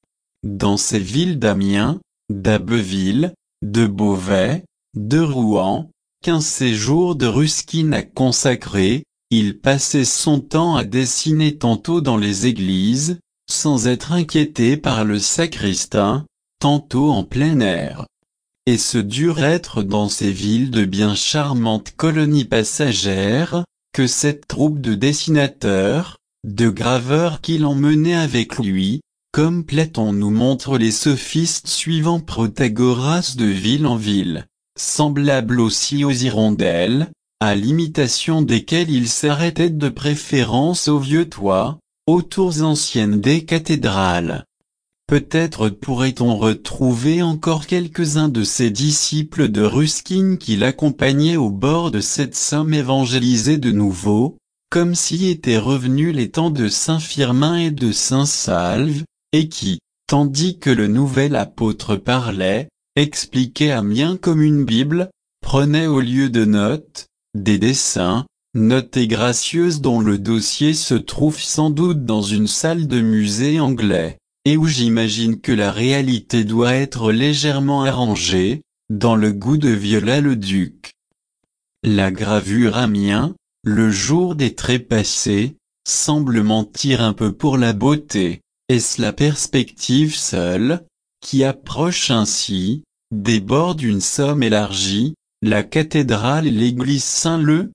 Dans ces villes d'Amiens, d'Abbeville, de Beauvais, de Rouen, qu'un séjour de Ruskin a consacré, il passait son temps à dessiner tantôt dans les églises, sans être inquiété par le sacristain, tantôt en plein air. Et ce dut être dans ces villes de bien charmantes colonies passagères, que cette troupe de dessinateurs, de graveurs qu'il emmenait avec lui, comme Platon nous montre les sophistes suivant Protagoras de ville en ville, semblables aussi aux hirondelles, à l'imitation desquelles il s'arrêtait de préférence aux vieux toits, aux tours anciennes des cathédrales. Peut-être pourrait-on retrouver encore quelques-uns de ces disciples de Ruskin qui l'accompagnaient au bord de cette Somme évangélisée de nouveau, comme si étaient revenus les temps de saint Firmin et de saint Salve, et qui, tandis que le nouvel apôtre parlait, expliquait Amiens comme une Bible, prenait au lieu de notes, des dessins, notes et gracieuses dont le dossier se trouve sans doute dans une salle de musée anglais, et où j'imagine que la réalité doit être légèrement arrangée, dans le goût de Viollet-le-Duc. La gravure Amiens, le jour des trépassés, semble mentir un peu pour la beauté. Est-ce la perspective seule, qui approche ainsi, des bords d'une Somme élargie, la cathédrale et l'église Saint-Leu?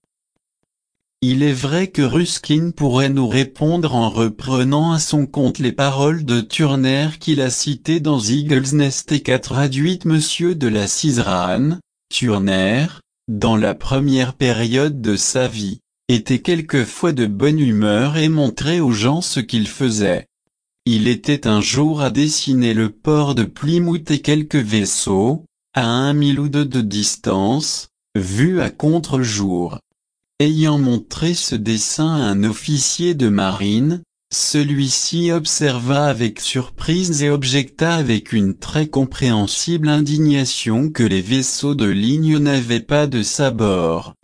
Il est vrai que Ruskin pourrait nous répondre en reprenant à son compte les paroles de Turner qu'il a citées dans Eagle's Nest et qu'a traduites Monsieur de la Sizeranne. Turner, dans la première période de sa vie, était quelquefois de bonne humeur et montrait aux gens ce qu'il faisait. Il était un jour à dessiner le port de Plymouth et quelques vaisseaux, à 1 mille ou 2 de distance, vus à contre-jour. Ayant montré ce dessin à un officier de marine, celui-ci observa avec surprise et objecta avec une très compréhensible indignation que les vaisseaux de ligne n'avaient pas de sabord.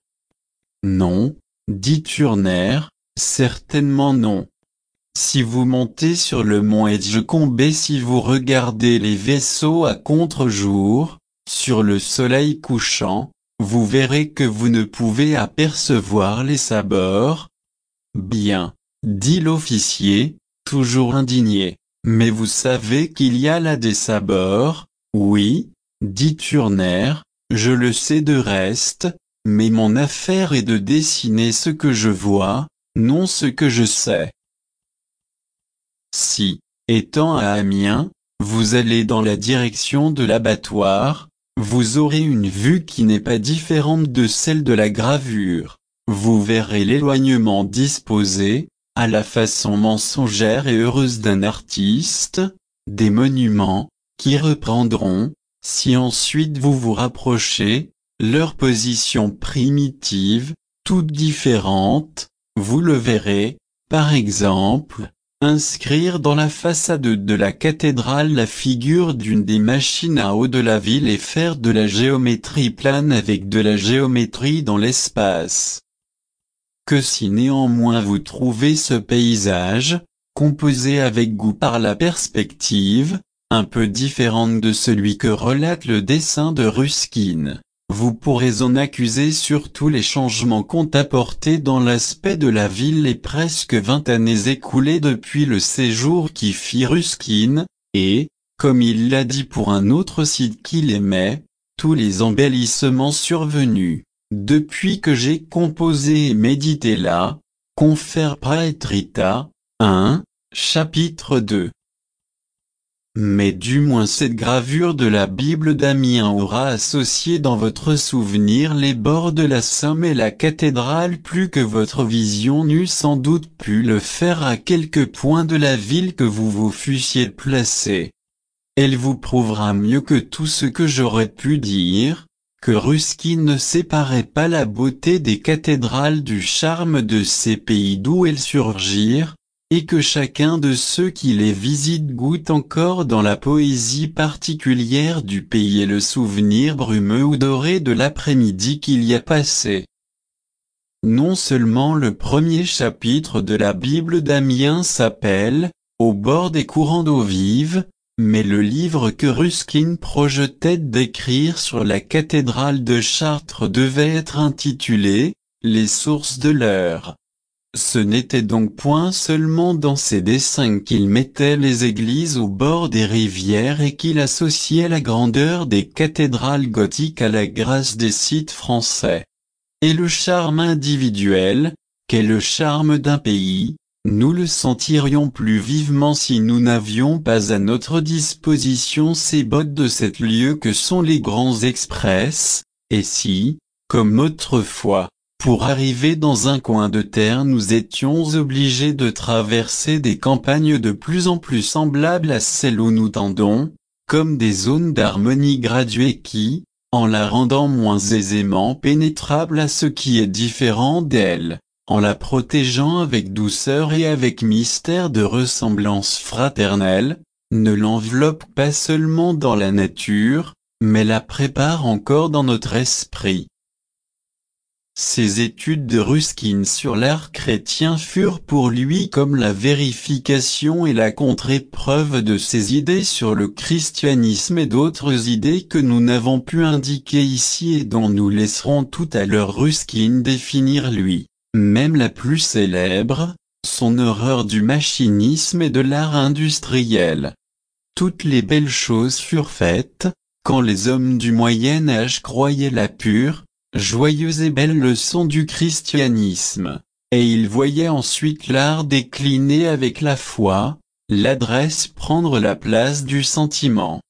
Non, dit Turner, certainement non. Si vous montez sur le mont Edgecombe et si vous regardez les vaisseaux à contre-jour, sur le soleil couchant, vous verrez que vous ne pouvez apercevoir les sabords. Bien, dit l'officier, toujours indigné, mais vous savez qu'il y a là des sabords? Oui, dit Turner, je le sais de reste, mais mon affaire est de dessiner ce que je vois, non ce que je sais. Si, étant à Amiens, vous allez dans la direction de l'abattoir, vous aurez une vue qui n'est pas différente de celle de la gravure. Vous verrez l'éloignement disposé, à la façon mensongère et heureuse d'un artiste, des monuments, qui reprendront, si ensuite vous vous rapprochez, leur position primitive, toute différente, vous le verrez, par exemple, inscrire dans la façade de la cathédrale la figure d'une des machines à eau de la ville et faire de la géométrie plane avec de la géométrie dans l'espace. Que si néanmoins vous trouvez ce paysage, composé avec goût par la perspective, un peu différente de celui que relate le dessin de Ruskin, vous pourrez en accuser surtout les changements qu'ont apportés dans l'aspect de la ville les presque 20 années écoulées depuis le séjour qui fit Ruskin, et, comme il l'a dit pour un autre site qu'il aimait, tous les embellissements survenus, depuis que j'ai composé et médité là, Confer Praetrita, 1, chapitre 2. Mais du moins cette gravure de la Bible d'Amiens aura associé dans votre souvenir les bords de la Somme et la cathédrale plus que votre vision n'eût sans doute pu le faire à quelque point de la ville que vous vous fussiez placé. Elle vous prouvera mieux que tout ce que j'aurais pu dire, que Ruskin ne séparait pas la beauté des cathédrales du charme de ces pays d'où elles surgirent, et que chacun de ceux qui les visitent goûte encore dans la poésie particulière du pays et le souvenir brumeux ou doré de l'après-midi qu'il y a passé. Non seulement le premier chapitre de la Bible d'Amiens s'appelle « Au bord des courants d'eau vive », mais le livre que Ruskin projetait d'écrire sur la cathédrale de Chartres devait être intitulé « Les sources de l'Eure ». Ce n'était donc point seulement dans ses dessins qu'il mettait les églises au bord des rivières et qu'il associait la grandeur des cathédrales gothiques à la grâce des sites français. Et le charme individuel, qu'est le charme d'un pays, nous le sentirions plus vivement si nous n'avions pas à notre disposition ces bottes de cet lieu que sont les grands express, et si, comme autrefois, Pour arriver dans un coin de terre, nous étions obligés de traverser des campagnes de plus en plus semblables à celles où nous tendons, comme des zones d'harmonie graduée qui, en la rendant moins aisément pénétrable à ce qui est différent d'elle, en la protégeant avec douceur et avec mystère de ressemblance fraternelle, ne l'enveloppe pas seulement dans la nature, mais la prépare encore dans notre esprit. Ses études de Ruskin sur l'art chrétien furent pour lui comme la vérification et la contre-épreuve de ses idées sur le christianisme et d'autres idées que nous n'avons pu indiquer ici et dont nous laisserons tout à l'heure Ruskin définir lui, même la plus célèbre, son horreur du machinisme et de l'art industriel. Toutes les belles choses furent faites, quand les hommes du Moyen-Âge croyaient la pure, joyeuse et belle leçon du christianisme, et ils voyaient ensuite l'art décliner avec la foi, l'adresse prendre la place du sentiment.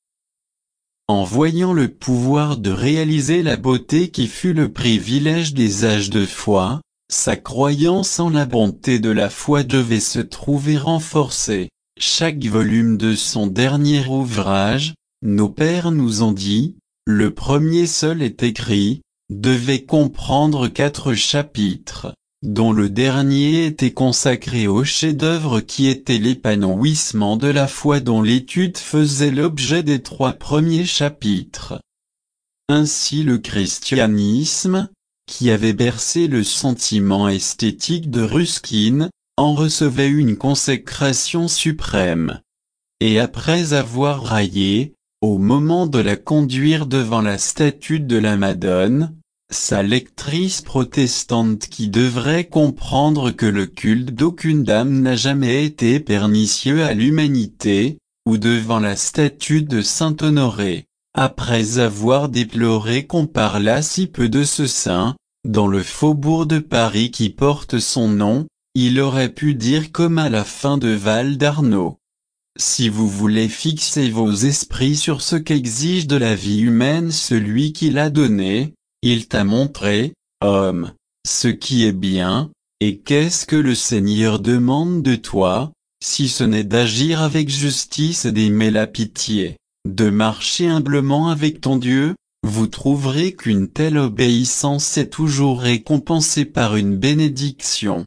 En voyant le pouvoir de réaliser la beauté qui fut le privilège des âges de foi, sa croyance en la bonté de la foi devait se trouver renforcée. Chaque volume de son dernier ouvrage, nos pères nous ont dit, le premier seul est écrit, devait comprendre 4 chapitres, dont le dernier était consacré au chef-d'œuvre qui était l'épanouissement de la foi dont l'étude faisait l'objet des 3 premiers chapitres. Ainsi le christianisme, qui avait bercé le sentiment esthétique de Ruskin, en recevait une consécration suprême. Et après avoir raillé, au moment de la conduire devant la statue de la Madone, sa lectrice protestante qui devrait comprendre que le culte d'aucune dame n'a jamais été pernicieux à l'humanité, ou devant la statue de Saint-Honoré, après avoir déploré qu'on parlât si peu de ce saint, dans le faubourg de Paris qui porte son nom, il aurait pu dire comme à la fin de Val d'Arnaud. Si vous voulez fixer vos esprits sur ce qu'exige de la vie humaine celui qui l'a donné, il t'a montré, homme, ce qui est bien, et qu'est-ce que le Seigneur demande de toi, si ce n'est d'agir avec justice et d'aimer la pitié, de marcher humblement avec ton Dieu, vous trouverez qu'une telle obéissance est toujours récompensée par une bénédiction.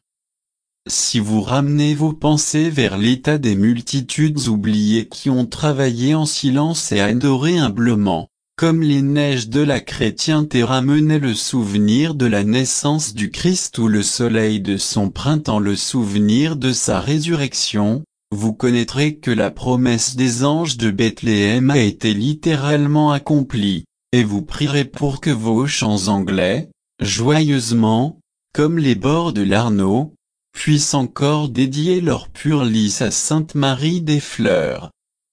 Si vous ramenez vos pensées vers l'état des multitudes oubliées qui ont travaillé en silence et adoré humblement, comme les neiges de la chrétienté ramenaient le souvenir de la naissance du Christ ou le soleil de son printemps le souvenir de sa résurrection, vous connaîtrez que la promesse des anges de Bethléem a été littéralement accomplie, et vous prierez pour que vos chants anglais, joyeusement, comme les bords de l'Arno, puissent encore dédier leur pur lys à Sainte Marie des Fleurs.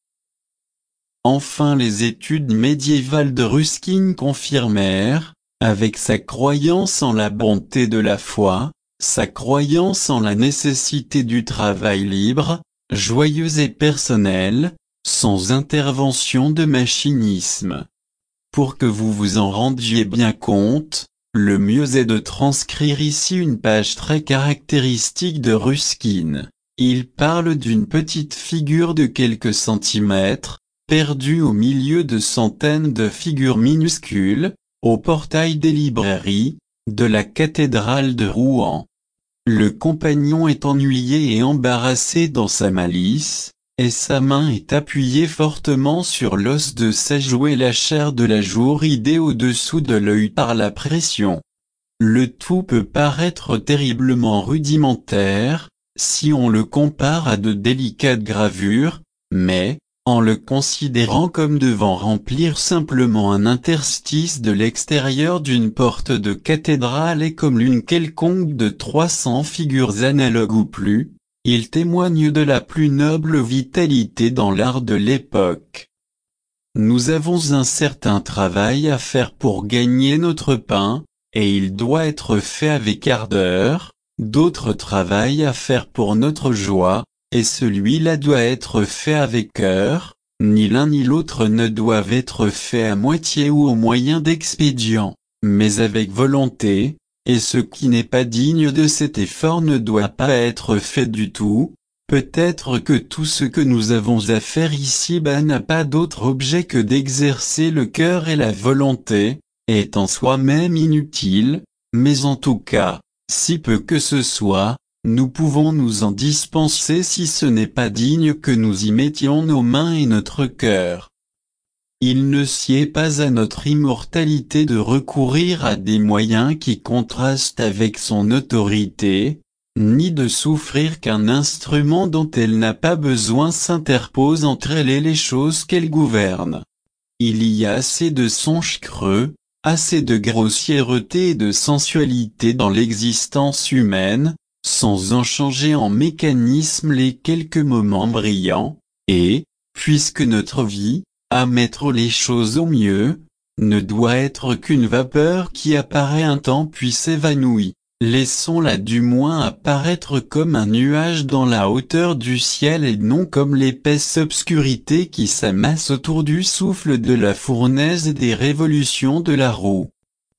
Enfin les études médiévales de Ruskin confirmèrent, avec sa croyance en la bonté de la foi, sa croyance en la nécessité du travail libre, joyeux et personnel, sans intervention de machinisme. Pour que vous vous en rendiez bien compte, le mieux est de transcrire ici une page très caractéristique de Ruskin. Il parle d'une petite figure de quelques centimètres, perdue au milieu de centaines de figures minuscules, au portail des librairies, de la cathédrale de Rouen. Le compagnon est ennuyé et embarrassé dans sa malice, et sa main est appuyée fortement sur l'os de sa joue et la chair de la joue ridée au-dessous de l'œil par la pression. Le tout peut paraître terriblement rudimentaire, si on le compare à de délicates gravures, mais, en le considérant comme devant remplir simplement un interstice de l'extérieur d'une porte de cathédrale et comme l'une quelconque de 300 figures analogues ou plus, il témoigne de la plus noble vitalité dans l'art de l'époque. Nous avons un certain travail à faire pour gagner notre pain, et il doit être fait avec ardeur, d'autres travail à faire pour notre joie, et celui-là doit être fait avec cœur, ni l'un ni l'autre ne doivent être faits à moitié ou au moyen d'expédients, mais avec volonté, et ce qui n'est pas digne de cet effort ne doit pas être fait du tout. Peut-être que tout ce que nous avons à faire ici-bas n'a pas d'autre objet que d'exercer le cœur et la volonté, est en soi-même inutile, mais en tout cas, si peu que ce soit, nous pouvons nous en dispenser si ce n'est pas digne que nous y mettions nos mains et notre cœur. Il ne sied pas à notre immortalité de recourir à des moyens qui contrastent avec son autorité, ni de souffrir qu'un instrument dont elle n'a pas besoin s'interpose entre elle et les choses qu'elle gouverne. Il y a assez de songes creux, assez de grossièreté et de sensualité dans l'existence humaine, sans en changer en mécanisme les quelques moments brillants, et, puisque notre vie, à mettre les choses au mieux, ne doit être qu'une vapeur qui apparaît un temps puis s'évanouit, laissons-la du moins apparaître comme un nuage dans la hauteur du ciel et non comme l'épaisse obscurité qui s'amasse autour du souffle de la fournaise et des révolutions de la roue.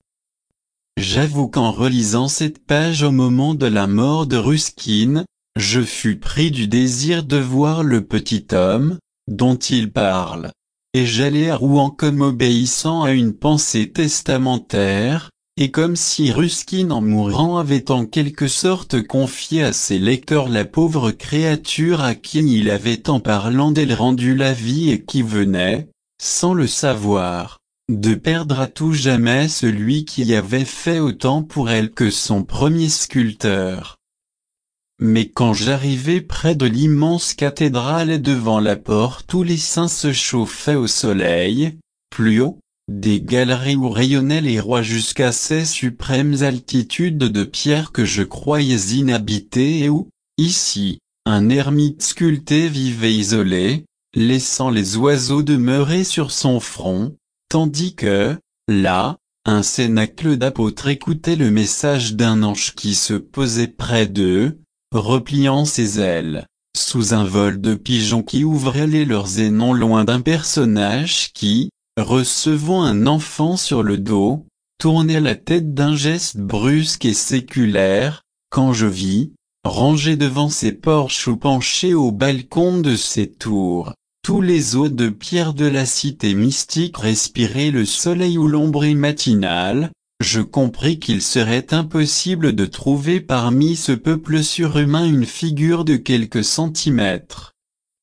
J'avoue qu'en relisant cette page au moment de la mort de Ruskin, je fus pris du désir de voir le petit homme, dont il parle. Et j'allais à Rouen comme obéissant à une pensée testamentaire, et comme si Ruskin en mourant avait en quelque sorte confié à ses lecteurs la pauvre créature à qui il avait en parlant d'elle rendu la vie et qui venait, sans le savoir, de perdre à tout jamais celui qui avait fait autant pour elle que son premier sculpteur. Mais quand j'arrivai près de l'immense cathédrale et devant la porte où les saints se chauffaient au soleil, plus haut, des galeries où rayonnaient les rois jusqu'à ces suprêmes altitudes de pierre que je croyais inhabitées et où, ici, un ermite sculpté vivait isolé, laissant les oiseaux demeurer sur son front, tandis que, là, un cénacle d'apôtres écoutait le message d'un ange qui se posait près d'eux, repliant ses ailes, sous un vol de pigeons qui ouvraient leurs ailes non loin d'un personnage qui, recevant un enfant sur le dos, tournait la tête d'un geste brusque et séculaire, quand je vis, rangés devant ces porches ou penchés au balcon de ces tours, tous les hôtes de pierre de la cité mystique respirer le soleil ou l'ombre matinale, je compris qu'il serait impossible de trouver parmi ce peuple surhumain une figure de quelques centimètres.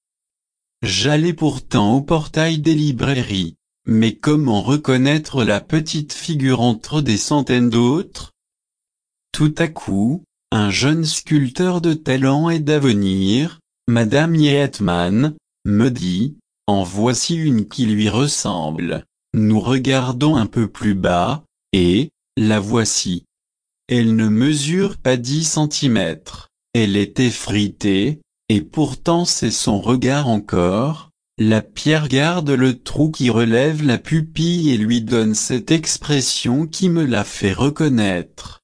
J'allais pourtant au portail des librairies, mais comment reconnaître la petite figure entre des centaines d'autres? Tout à coup, un jeune sculpteur de talent et d'avenir, Madame Yeatman, me dit, en voici une qui lui ressemble. Nous regardons un peu plus bas, et, la voici. Elle ne mesure pas 10 centimètres, elle est effritée, et pourtant c'est son regard encore, la pierre garde le trou qui relève la pupille et lui donne cette expression qui me l'a fait reconnaître.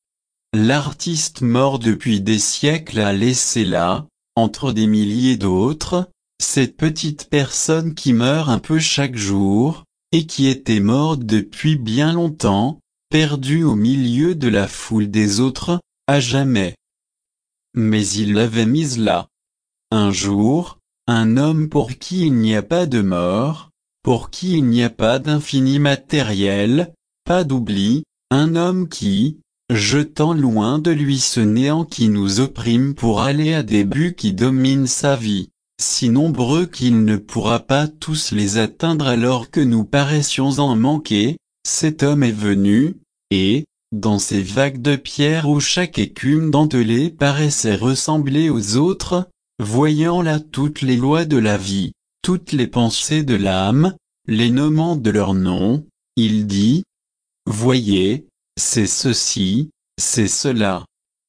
L'artiste mort depuis des siècles a laissé là, entre des milliers d'autres, cette petite personne qui meurt un peu chaque jour, et qui était morte depuis bien longtemps, perdue au milieu de la foule des autres, à jamais. Mais il l'avait mise là. Un jour, un homme pour qui il n'y a pas de mort, pour qui il n'y a pas d'infini matériel, pas d'oubli, un homme qui, jetant loin de lui ce néant qui nous opprime pour aller à des buts qui dominent sa vie, si nombreux qu'il ne pourra pas tous les atteindre alors que nous paraissions en manquer, cet homme est venu, et, dans ces vagues de pierre où chaque écume dentelée paraissait ressembler aux autres, voyant là toutes les lois de la vie, toutes les pensées de l'âme, les nommant de leur nom, il dit, « Voyez, c'est ceci, c'est cela. »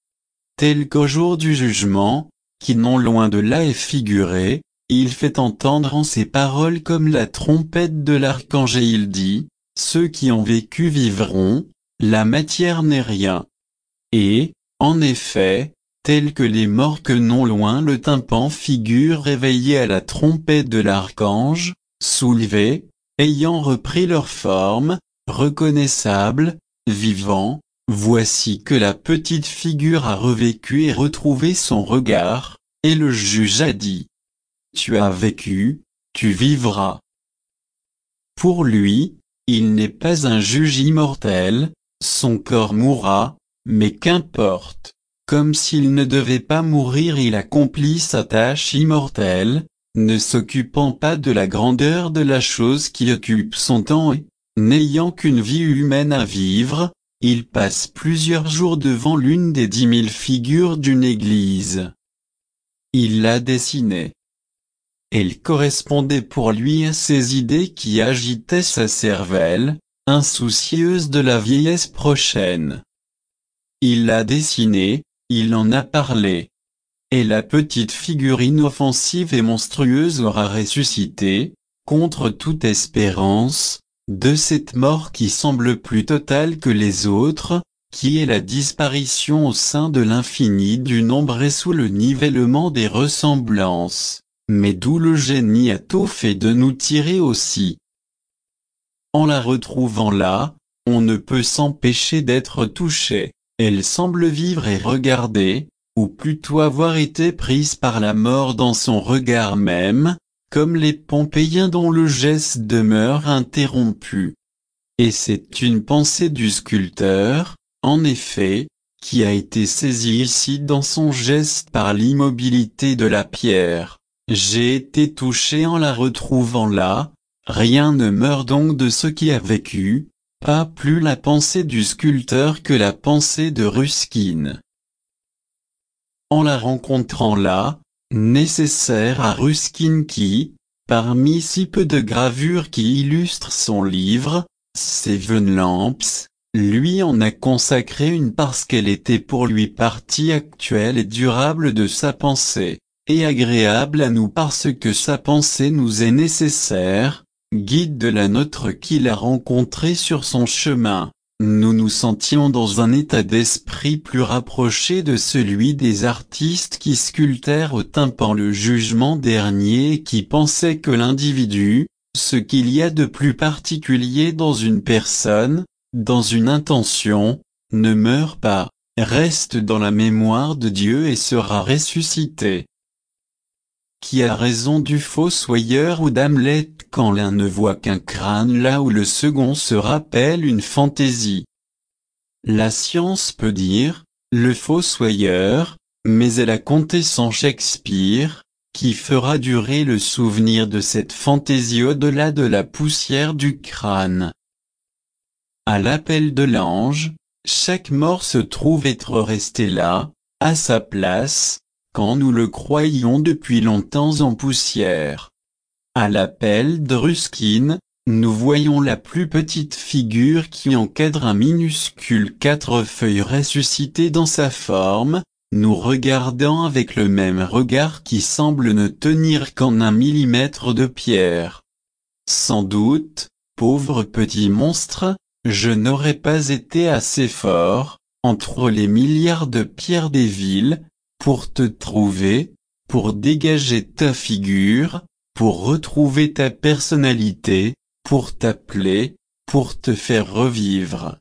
Tel qu'au jour du jugement, qui non loin de là est figuré, il fait entendre en ces paroles comme la trompette de l'archange et il dit, « Ceux qui ont vécu vivront, la matière n'est rien. » Et, en effet, tels que les morts que non loin le tympan figure réveillés à la trompette de l'archange, soulevés, ayant repris leur forme, reconnaissables, vivants, Voici que la petite figure a revécu et retrouvé son regard, et le juge a dit: Tu as vécu, tu vivras. Pour lui, il n'est pas un juge immortel, son corps mourra, mais qu'importe. Comme s'il ne devait pas mourir, il accomplit sa tâche immortelle, ne s'occupant pas de la grandeur de la chose qui occupe son temps et, n'ayant qu'une vie humaine à vivre, il passe plusieurs jours devant l'une des 10 000 figures d'une église. Il l'a dessinée. Elle correspondait pour lui à ces idées qui agitaient sa cervelle, insoucieuse de la vieillesse prochaine. Il l'a dessinée, il en a parlé. Et la petite figure inoffensive et monstrueuse aura ressuscité, contre toute espérance, de cette mort qui semble plus totale que les autres, qui est la disparition au sein de l'infini du nombre et sous le nivellement des ressemblances, mais d'où le génie a tout fait de nous tirer aussi. En la retrouvant là, on ne peut s'empêcher d'être touché. Elle semble vivre et regarder, ou plutôt avoir été prise par la mort dans son regard même, comme les Pompéiens dont le geste demeure interrompu. Et c'est une pensée du sculpteur, en effet, qui a été saisie ici dans son geste par l'immobilité de la pierre. J'ai été touché en la retrouvant là, rien ne meurt donc de ce qui a vécu, pas plus la pensée du sculpteur que la pensée de Ruskin. En la rencontrant là, nécessaire à Ruskin qui, parmi si peu de gravures qui illustrent son livre, Seven Lamps, lui en a consacré une parce qu'elle était pour lui partie actuelle et durable de sa pensée, et agréable à nous parce que sa pensée nous est nécessaire, guide de la nôtre qu'il a rencontré sur son chemin. Nous nous sentions dans un état d'esprit plus rapproché de celui des artistes qui sculptèrent au tympan le jugement dernier et qui pensaient que l'individu, ce qu'il y a de plus particulier dans une personne, dans une intention, ne meurt pas, reste dans la mémoire de Dieu et sera ressuscité. Qui a raison du fossoyeur ou d'Hamlet quand l'un ne voit qu'un crâne là où le second se rappelle une fantaisie? La science peut dire, le fossoyeur, mais elle a compté sans Shakespeare, qui fera durer le souvenir de cette fantaisie au-delà de la poussière du crâne. À l'appel de l'ange, chaque mort se trouve être resté là, à sa place, quand nous le croyions depuis longtemps en poussière. À l'appel de Ruskin, nous voyons la plus petite figure qui encadre un minuscule 4 feuilles ressuscité dans sa forme, nous regardant avec le même regard qui semble ne tenir qu'en 1 millimètre de pierre. Sans doute, pauvre petit monstre, je n'aurais pas été assez fort, entre les milliards de pierres des villes, pour te trouver, pour dégager ta figure, pour retrouver ta personnalité, pour t'appeler, pour te faire revivre.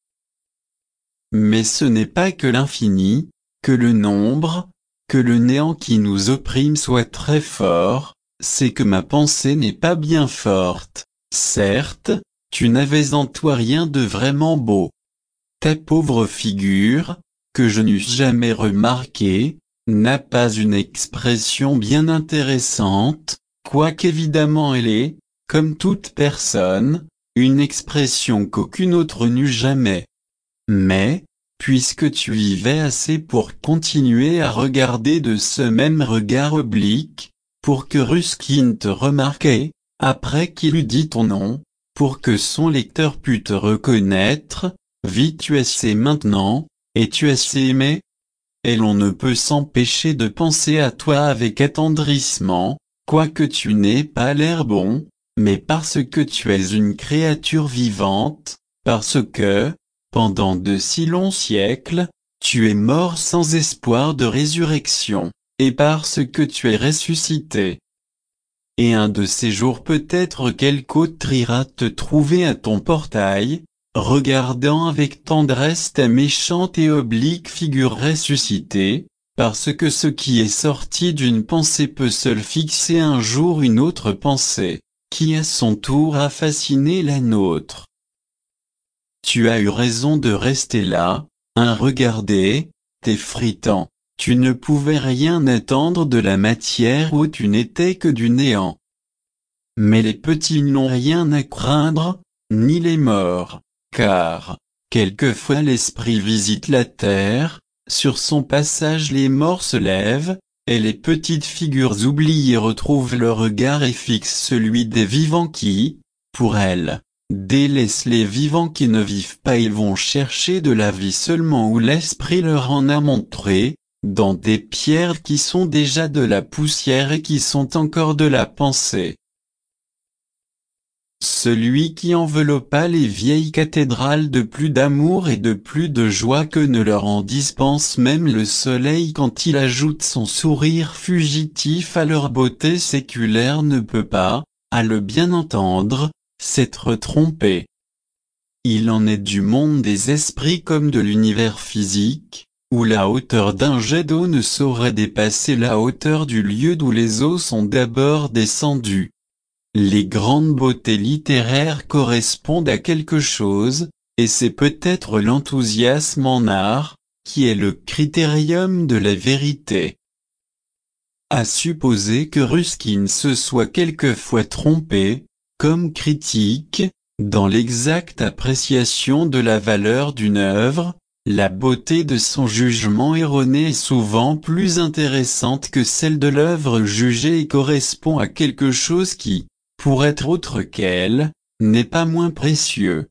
Mais ce n'est pas que l'infini, que le nombre, que le néant qui nous opprime soit très fort, c'est que ma pensée n'est pas bien forte. Certes, tu n'avais en toi rien de vraiment beau. Ta pauvre figure, que je n'eusse jamais remarquée, n'a pas une expression bien intéressante, quoiqu'évidemment elle ait, comme toute personne, une expression qu'aucune autre n'eut jamais. Mais, puisque tu vivais assez pour continuer à regarder de ce même regard oblique, pour que Ruskin te remarquait, après qu'il eût dit ton nom, pour que son lecteur pût te reconnaître, vis-tu assez maintenant, et tu assez aimé? Et l'on ne peut s'empêcher de penser à toi avec attendrissement, quoique tu n'aies pas l'air bon, mais parce que tu es une créature vivante, parce que, pendant de si longs siècles, tu es mort sans espoir de résurrection, et parce que tu es ressuscité. Et un de ces jours peut-être quelque autre ira te trouver à ton portail, regardant avec tendresse ta méchante et oblique figure ressuscitée, parce que ce qui est sorti d'une pensée peut seul fixer un jour une autre pensée, qui à son tour a fasciné la nôtre. Tu as eu raison de rester là, regarder, t'effritant, tu ne pouvais rien attendre de la matière où tu n'étais que du néant. Mais les petits n'ont rien à craindre, ni les morts, car, quelquefois l'esprit visite la terre, sur son passage les morts se lèvent, et les petites figures oubliées retrouvent le regard et fixent celui des vivants qui, pour elles, délaissent les vivants qui ne vivent pas et vont chercher de la vie seulement où l'esprit leur en a montré, dans des pierres qui sont déjà de la poussière et qui sont encore de la pensée. Celui qui enveloppa les vieilles cathédrales de plus d'amour et de plus de joie que ne leur en dispense même le soleil quand il ajoute son sourire fugitif à leur beauté séculaire ne peut pas, à le bien entendre, s'être trompé. Il en est du monde des esprits comme de l'univers physique, où la hauteur d'un jet d'eau ne saurait dépasser la hauteur du lieu d'où les eaux sont d'abord descendues. Les grandes beautés littéraires correspondent à quelque chose, et c'est peut-être l'enthousiasme en art, qui est le critérium de la vérité. À supposer que Ruskin se soit quelquefois trompé, comme critique, dans l'exacte appréciation de la valeur d'une œuvre, la beauté de son jugement erroné est souvent plus intéressante que celle de l'œuvre jugée et correspond à quelque chose qui, pour être autre qu'elle, n'est pas moins précieux.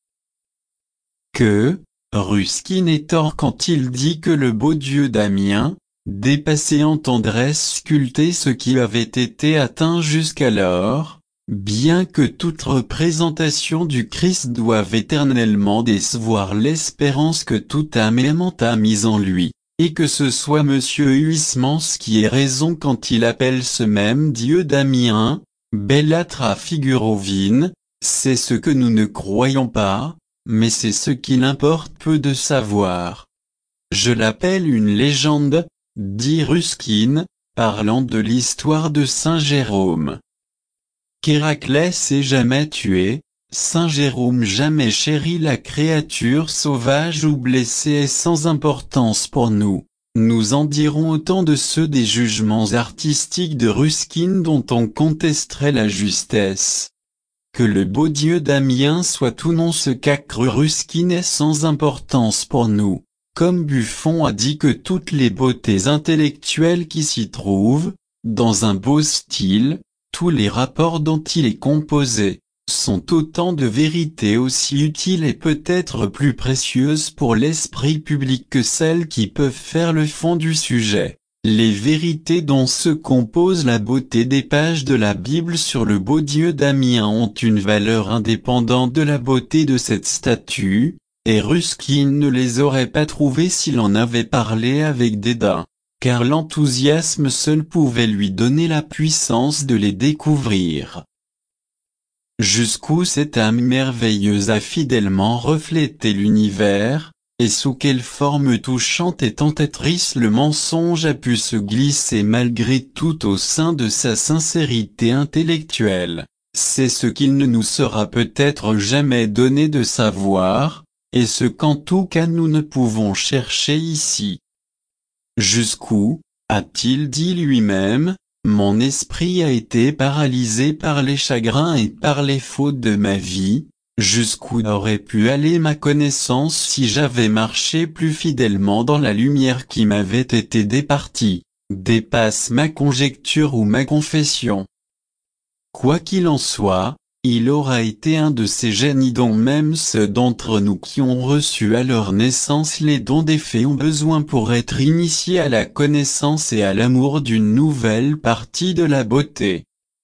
Que, Ruskin est tort quand il dit que le beau Dieu d'Amiens, dépassé en tendresse sculptait ce qui avait été atteint jusqu'alors, bien que toute représentation du Christ doive éternellement décevoir l'espérance que toute âme aimante a mise en lui, et que ce soit Monsieur Huysmans qui ait raison quand il appelle ce même Dieu d'Amiens, bellâtre figurovine, c'est ce que nous ne croyons pas, mais c'est ce qu'il importe peu de savoir. Je l'appelle une légende, dit Ruskin, parlant de l'histoire de Saint Jérôme. Qu'Héraclès ait jamais tué, Saint Jérôme jamais chéri la créature sauvage ou blessée est sans importance pour nous. Nous en dirons autant de ceux des jugements artistiques de Ruskin dont on contesterait la justesse. Que le beau Dieu d'Amiens soit ou non ce qu'a cru Ruskin est sans importance pour nous, comme Buffon a dit que toutes les beautés intellectuelles qui s'y trouvent, dans un beau style, tous les rapports dont il est composé, sont autant de vérités aussi utiles et peut-être plus précieuses pour l'esprit public que celles qui peuvent faire le fond du sujet. Les vérités dont se compose la beauté des pages de la Bible sur le beau Dieu d'Amiens ont une valeur indépendante de la beauté de cette statue, et Ruskin ne les aurait pas trouvées s'il en avait parlé avec dédain, car l'enthousiasme seul pouvait lui donner la puissance de les découvrir. Jusqu'où cette âme merveilleuse a fidèlement reflété l'univers, et sous quelle forme touchante et tentatrice le mensonge a pu se glisser malgré tout au sein de sa sincérité intellectuelle, c'est ce qu'il ne nous sera peut-être jamais donné de savoir, et ce qu'en tout cas nous ne pouvons chercher ici. Jusqu'où, a-t-il dit lui-même, mon esprit a été paralysé par les chagrins et par les fautes de ma vie, jusqu'où aurait pu aller ma connaissance si j'avais marché plus fidèlement dans la lumière qui m'avait été départie, dépasse ma conjecture ou ma confession. Quoi qu'il en soit, il aura été un de ces génies dont même ceux d'entre nous qui ont reçu à leur naissance les dons des fées ont besoin pour être initiés à la connaissance et à l'amour d'une nouvelle partie de la beauté.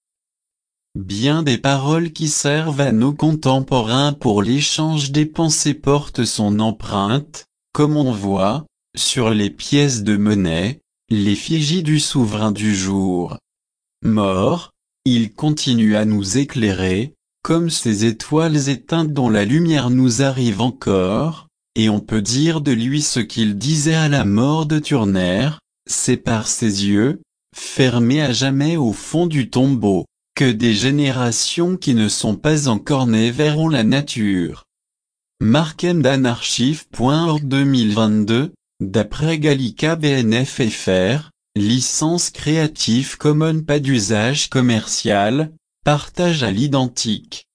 Bien des paroles qui servent à nos contemporains pour l'échange des pensées portent son empreinte, comme on voit, sur les pièces de monnaie, l'effigie du souverain du jour. Mort, il continue à nous éclairer, comme ces étoiles éteintes dont la lumière nous arrive encore, et on peut dire de lui ce qu'il disait à la mort de Turner, c'est par ses yeux, fermés à jamais au fond du tombeau, que des générations qui ne sont pas encore nées verront la nature. Mark Emdan Archive.org 2022, d'après Gallica BNF FR, licence Creative Commons pas d'usage commercial, partage à l'identique.